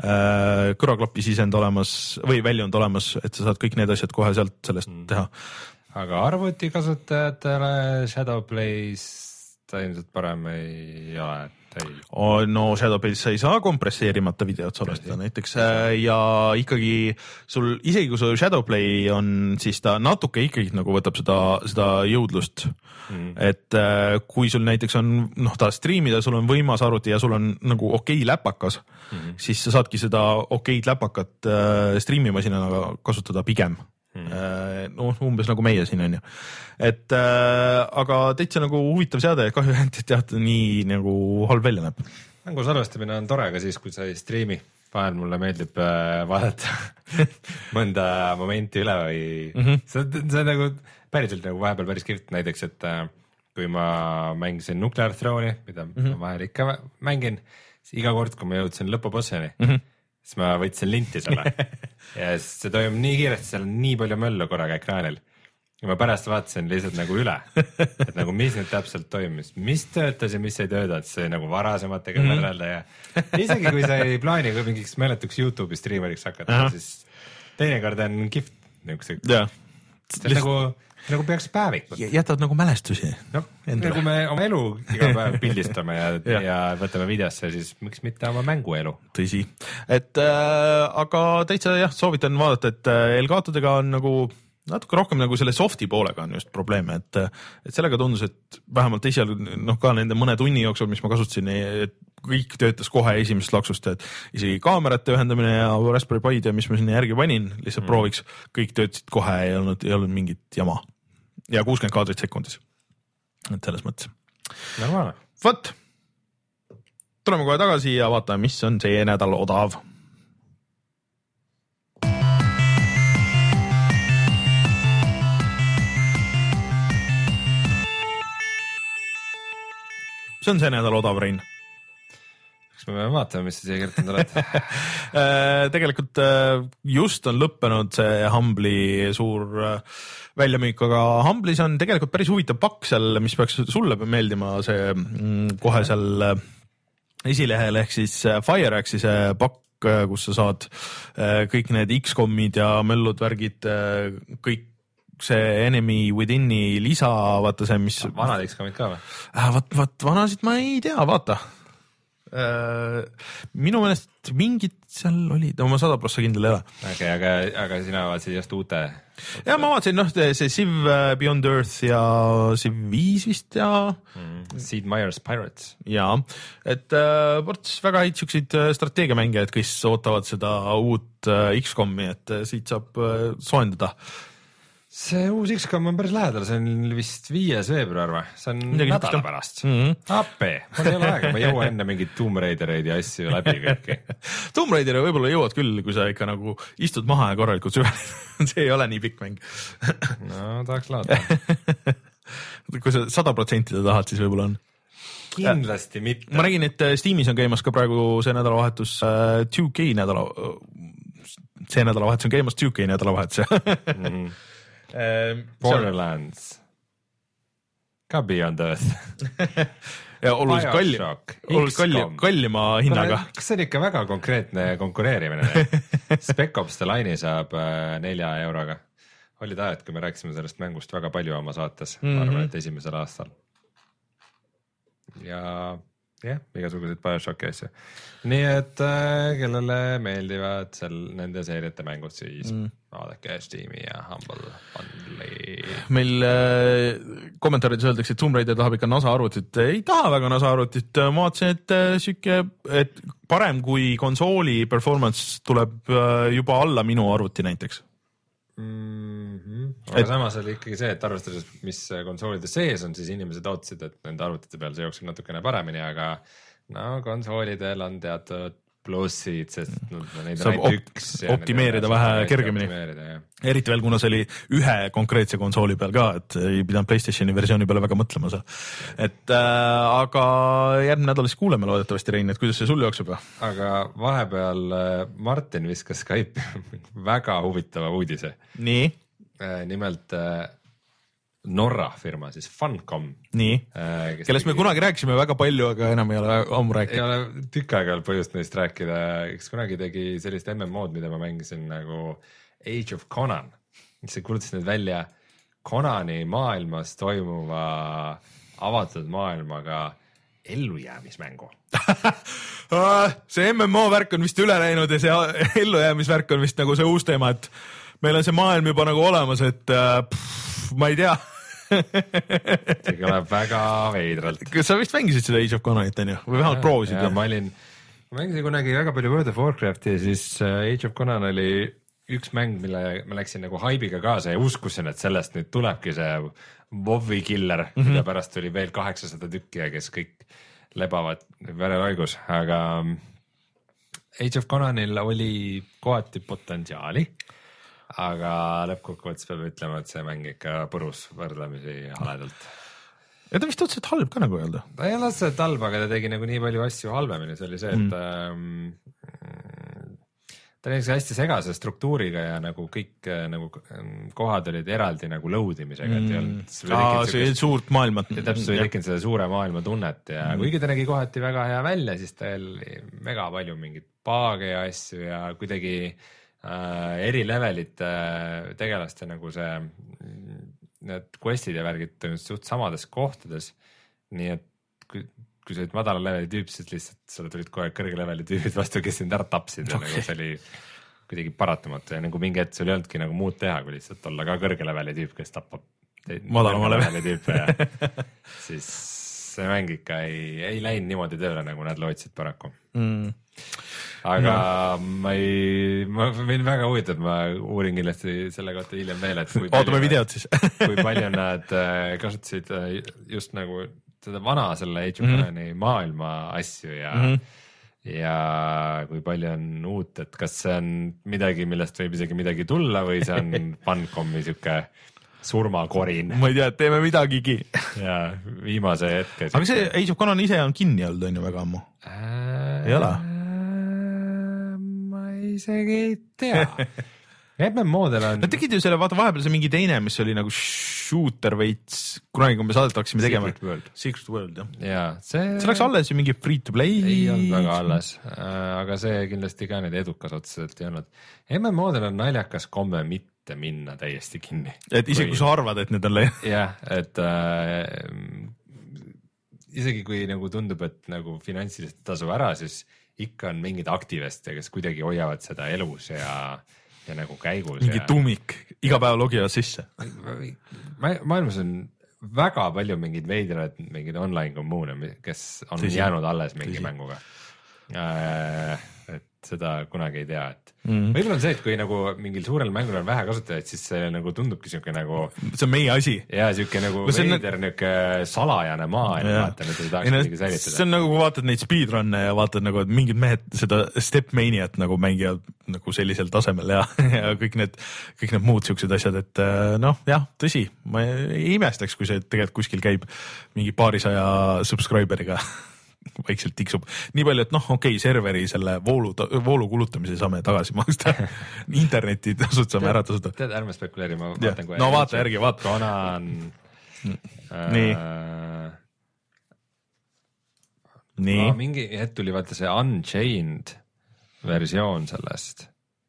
kõrvaklapi sisend olemas või väljund olemas, et sa saad kõik need asjad kohe sealt sellest mm-hmm. teha. Aga arvuti kasutajatele Shadowplays ta ilmselt parem ei ole. Oh, no Shadowplays sa ei saa kompresseerimata videot salvestada näiteks ja ikkagi sul, isegi kui sul Shadowplay on, siis ta natuke ikkagi nagu võtab seda, seda jõudlust. Mm. Et kui sul näiteks on, noh ta streamida, sul on võimas arvuti ja sul on nagu okei läpakas, mm. siis sa saadki seda okeid läpakat streamimasinana kasutada pigem. Hmm. No umbes nagu meie siin on ju, et äh, aga täitsa nagu huvitav seade, kahju ainult, et jah, nii nagu halb välja näeb. Mängu salvestamine on tore ka siis, kui sa ei streami, vahel mulle meeldib äh, vaadata mõnda momenti üle või mm-hmm. see, see on nagu päriselt nagu vahepeal päris kirt, näiteks, et äh, kui ma mängisin Nuclear Throne'i, mida mm-hmm. ma vahel ikka mängin, siis iga kord, kui ma jõudsin lõpubossini mm-hmm. siis ma võtsin linti selle ja see toimub nii kiiresti, seal on nii palju möllu korraga ekraanil ja ma pärast vaatasin lihtsalt nagu üle, et nagu mis nüüd täpselt toimis, mis töötas ja mis ei töötanud, see nagu varasematega mm-hmm. võrrelda ja isegi kui sa ei plaani kui mingiks meeletuks YouTube'i streameriks hakata, siis teinekord on kihvt niisuguse yeah. see on nagu nagu peaks päevikud. Jätad nagu mälestusi. No, nagu me oma elu iga päev pildistame ja, ja. ja võtame videosse, siis miks mitte oma mänguelu. Tõsi. Et äh, aga täitsa jah, soovitan vaadata, et äh, Elgatodega on nagu natuke rohkem nagu selle softi poolega on just probleeme, et, et sellega tundus, et vähemalt esialgu noh ka nende mõne tunni jooksul, mis ma kasutasin, et kõik töötas kohe esimesest laksust, et isegi kaamerate ühendamine ja Raspberry Pi ja mis ma sinna järgi panin, lihtsalt mm. prooviks, kõik töötasid kohe, ei olnud, ei olnud mingit jama. Ja kuuskümmend kaadrit sekundis. Et selles mõttes. Normaalne. Võt! Tuleme kohe tagasi ja vaatame, mis on see nädal odav. See on see nädal odav, Rein. Kas me peame vaatama, mis sa siia kirjutanud oled? Tegelikult just on lõppenud see Humble'i suur väljamüük, aga Humble'is on tegelikult päris huvitav pakk seal, mis peaks sulle meeldima, see kohe seal esilehel ehk siis FireAxi see pakk, kus sa saad kõik need X COM-id ja möllud värgid, kõik see Enemy Within'i lisa, vaata see, mis... Vanad X COM-id ka või? Vaat, vaat, vanasid ma ei tea, vaata. Minu meelest mingid seal olid, no ma sada prossa kindel ei ole. Okay, aga, aga sina vaatasid just uute? Ja ma vaatasin, noh, see Civ Beyond Earth ja Civ viis vist ja... Mm. Sid Meier's Pirates. Ja, et äh, ports väga häid siukseid strateegiamängijaid, kes ootavad seda uut äh, X COM-i, et äh, siit saab äh, soendada. see uus X COM on päris lähedal, see on vist viies veebruar või? See on Midagi nädala ka. Pärast. Mm -hmm. Appe, mul ei ole aega, ma ei jõua enne mingit Tomb Raidereid ja asju läbi kõiki. Tomb Raideri võib-olla jõuad küll, kui sa ikka nagu istud maha ja korralikult süvened. See ei ole nii pikk mäng. No tahaks laata. Kui sa sada protsenti tahad, siis võib-olla on. Kindlasti mitte. Ma räägin, et Steamis on käimas ka praegu see nädalavahetus uh, two K nädala, see nädalavahetus on käimas two K nädalavahetus. mm -hmm. Borderlands ka Beyond Earth ja oluliselt kallim, oluliselt kallim, kallima hinnaga. Kas see on ikka väga konkreetne konkureerimine? Spec Ops The Line'i saab nelja euroga. Olid ajad, kui me rääkisime sellest mängust väga palju oma saates, mm -hmm. ma arvan, et esimesel aastal. Ja jah, igasuguseid BioShocki asju. Nii et äh, kellele meeldivad seal nende seeriate mängud, siis mm. vaadake Steam'i ja Humble Bundle'i. Meil äh, kommentaarides öeldakse, et Tomb Raider tahab ikka NASA arvutit. Ei taha väga NASA arvutit. Ma vaatasin, et äh, süke, et parem kui konsooli performance tuleb äh, juba alla minu arvuti näiteks. Mm -hmm. Aga et... samas oli ikkagi see, et arvestades, mis konsoolide sees on, siis inimesed ootasid, et nende arvutite peal see jookseb natukene paremini, aga no konsoolidel on teatud plussid, sest no, neid saab on ainult üks. Optimeerida vähe kergemini. Eriti veel, kuna see oli ühe konkreetse konsooli peal ka, et ei pidanud PlayStationi versiooni peale väga mõtlema sa. Et äh, aga järgmine nädal siis kuuleme loodetavasti, Rein, et kuidas see sul jookseb? Aga vahepeal Martin viskas Skype'i väga huvitava uudise. Nii? Äh, nimelt äh, Norra firma, siis Funcom. Nii, äh, kes kellest tegi... me kunagi rääkisime väga palju, aga enam ei ole ammu rääkida. Ei ole tükk aega põhjust neist rääkida, kes kunagi tegi sellist M M O-d, mida ma mängisin nagu Age of Conan, mis kuulutas nüüd välja Conani maailmas toimuva avatud maailmaga ellujäämismängu. See M M O värk on vist üle läinud ja see ellujäämisvärk on vist nagu see uus teema, et meil on see maailm juba nagu olemas, et pff, ma ei tea. See kõlab väga veidralt. Kas sa vist mängisid seda Age of Conanit, on ju? Või vähemalt proovisid? Ja, ma olin, ma mängisin kunagi väga palju World of Warcrafti ja siis Age of Conan oli üks mäng, mille ma läksin nagu haibiga kaasa ja uskusin, et sellest nüüd tulebki see WoW-i killer, mm -hmm. mida pärast tuli veel kaheksasada tükki ja kes kõik lebavad verelaigus, aga Age of Conanil oli kohati potentsiaali, aga lõppkokkuvõttes peab ütlema, et see mäng ikka põrus võrdlemisi haledalt. Ja ta vist otseselt halb ka nagu öelda. Ta ei ole otseselt halb, aga ta tegi nagu nii palju asju halvemini, see oli see, et mm. ähm, ta oli hästi segase struktuuriga ja nagu kõik nagu kohad olid eraldi nagu loadimisega, et ei olnud Aa, see oli suurt maailmat. Täpselt ei tekkinud seda suure maailma tunnet ja mm. kuigi ta nägi kohati väga hea välja, siis ta oli mega palju mingit paage ja asju ja kuidagi äh, eri levelite äh, tegelaste nagu see need questid ja värgid on suht samades kohtades, nii et kui kui sa olid madala leveli tüüp, siis lihtsalt sulle tulid kohe kõrge leveli tüübid vastu, kes sind ära tapsid ja okay. nagu see oli kuidagi paratamatu ja nagu mingi hetk sul ei olnudki nagu muud teha, kui lihtsalt olla ka kõrge leveli tüüp, kes tapab madalama leveli tüüpe ja siis see mäng ikka ei, ei läinud niimoodi tööle, nagu nad lootsid paraku mm.. aga no. ma ei, ma võin väga huvitav, ma uurin kindlasti selle kohta hiljem veel, et kui ootame videot siis kui palju nad kasutasid just nagu seda vana selle Age of Conani mm -hmm. maailma asju ja mm, -hmm. ja kui palju on uut, et kas see on midagi, millest võib isegi midagi tulla või see on Funcomi siuke surmakorin. Ma ei tea, et teeme midagigi. ja viimase hetke. Aga see Age of Conan ise on kinni olnud, on ju väga ammu? Äh, ei ole? Ma isegi ei tea. M M O-del on... Nad tegid ju selle, vaata vahepeal see mingi teine, mis oli nagu shooter veits, kunagi kui me saadet hakkasime tegema. Secret World. Secret World, jah. Ja, see... see läks alles ju mingi free to play. Ei olnud väga alles, aga see kindlasti ka need edukas otseselt ei olnud. M M O-del on naljakas komme mitte minna täiesti kinni. Et isegi kui sa arvad, et need on leiad. jah, et äh, isegi kui nagu tundub, et nagu finantsiliselt tasub ära, siis ikka on mingid aktiviste, kes kuidagi hoiavad seda elus ja ja nagu käigus. Mingi ja... tuumik, iga päev logivad sisse. Ma, maailmas on väga palju mingeid veidrad, mingeid online kommuune, kes on Tõsi. jäänud alles mingi Tõsi. mänguga. Äh, et seda kunagi ei tea, et mm. võib-olla on see, et kui nagu mingil suurel mängul on vähe kasutajaid, siis see nagu tundubki siuke nagu see on meie asi. Ja siuke nagu no, veider on... niuke salajane maailm, vaata, et ei tahaks midagi säilitada. See on nagu, kui vaatad neid speedrunne ja vaatad nagu, et mingid mehed seda Stepmaniat nagu mängivad nagu sellisel tasemel ja, ja kõik need, kõik need muud siuksed asjad, et noh, jah, tõsi, ma ei imestaks, kui see tegelikult kuskil käib mingi paarisaja subscriberiga vaikselt tiksub. Nii palju, et noh, okei, okay, serveri selle voolu, voolu kulutamise saame tagasi maksta. Interneti tasud saame ära tasuda. Tead, ärme spekuleeri, ma vaatan kohe. No vaata järgi, vaata. Conan. Nii. Äh, Nii. No, mingi hetk tuli vaata see Unchained versioon sellest,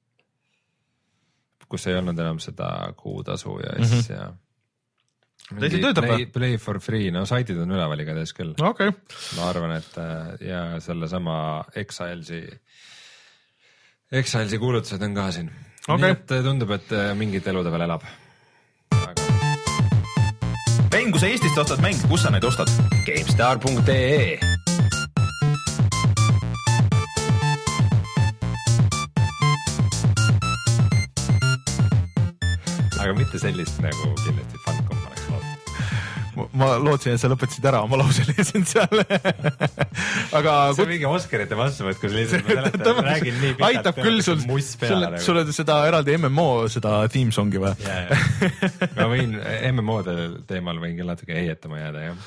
kus ei olnud enam seda kuutasu ja Mhm. siis ja Teisi töötab play, play for free, no saitid on üleval igatahes küll. Okay. Ma arvan, et ja selle sama Exilesi, Exilesi kuulutused on ka siin. Okay. Nii et tundub, et mingid elu ta veel elab. Mäng, kui sa Eestist ostad mäng, kus sa neid ostad? GameStar punkt ee aga mitte sellist nagu kindlasti Funcom oleks loodud. Ma, ma lootsin, et sa lõpetasid ära oma lause leesin seal. aga see on mingi Oscarite vastuvõtt, kus lihtsalt ma seletan, räägin nii pikalt. Aitab küll sul, sul, sul on seda eraldi M M O, seda theme songi või? Yeah, yeah. Ma võin M M O-de teemal võin küll natuke heietama jääda, jah.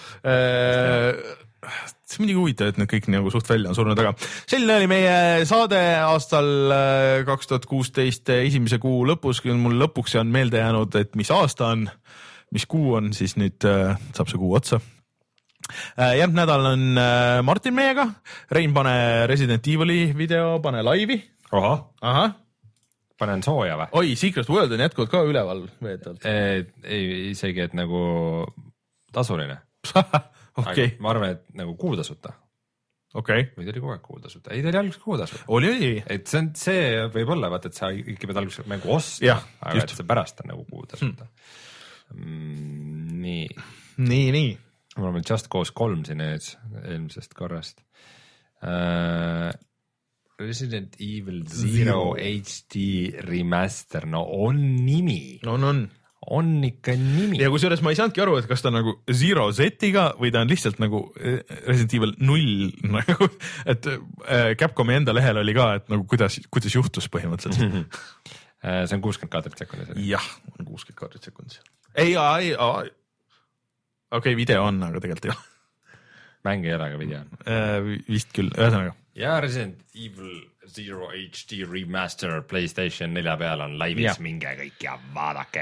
See on midagi huvitav, et need kõik nagu suht välja on surnud, aga selline oli meie saade aastal kaks tuhat kuusteist esimese kuu lõpus, kui mul lõpuks on meelde jäänud, et mis aasta on, mis kuu on, siis nüüd saab see kuu otsa. Järgmine nädal on Martin meiega, Rein pane Resident Evil'i video, pane laivi. Oha. Aha. Panen sooja või? Oi, Secret World on jätkuvalt ka üleval veetalt. Ei, isegi, et nagu tasuline. Okay. Ma arvan, et nagu kuutasuta. Okay. Või ta oli kogu aeg kuutasuta. Ei, ta oli alguses kuutasuta. Oli, oli. Et see, on, see võib olla, vaata, et sa ikka pead alguses mängu osta, ja, aga just. et see pärast on nagu kuutasuta. Hmm. Nii. Nii, nii. Mul on Just Cause kolm siin ees eelmisest korrast. Uh, Resident Evil Zero H D Remaster, no on nimi. No, on, on. On ikka nimi. Ja kusjuures ma ei saanudki aru, et kas ta nagu Zero Z-iga või ta on lihtsalt nagu Resident Evil null, nagu, et Capcomi enda lehel oli ka, et nagu kuidas, kuidas juhtus põhimõtteliselt. See on kuuskümmend kaadrit sekundis. Jah, on kuuskümmend kaadrit sekundis. Ei, ei, ei. Okei, okay, video on, aga tegelikult ei ole. Mäng ei ole, aga video on. Vist küll, ühesõnaga. Ja Resident Evil Zero H D Remaster PlayStation nelja peal on laivis, minge kõik ja vaadake.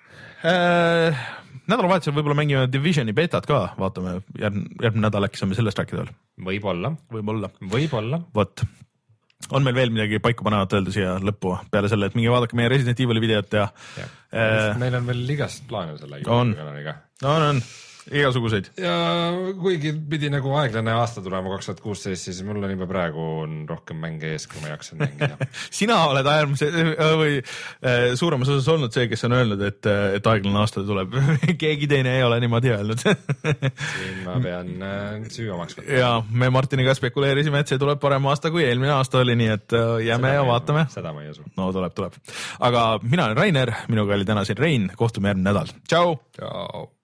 Äh, nädalavahetusel võib-olla mängime Divisioni betat ka, vaatame järgmine, järgmine nädal äkki saame sellest rääkida veel. Võib-olla. Võib-olla. Võib-olla. Vot. On meil veel midagi paika panevat öelda siia lõppu peale selle, et minge vaadake meie Resident Evil'i videot ja, ja. Äh, meil on veel igast plaane selle. On, on, on. Igasuguseid. Ja kuigi pidi nagu aeglane aasta tulema kaks tuhat kuusteist, siis mul on juba praegu on rohkem mänge ees, kui ma jaksan mängida. Sina oled äärmise või suuremas osas olnud see, kes on öelnud, et, et aeglane aasta tuleb. Keegi teine ei ole niimoodi öelnud. Siin ma pean süü omaks võtta. Ja me Martiniga spekuleerisime, et see tuleb parem aasta kui eelmine aasta oli, nii et jääme seda ja vaatame. Seda ma ei usu. No tuleb, tuleb. Aga mina olen Rainer, minuga oli täna siin Rein, kohtume järgmine nädal. Tšau! Tšau!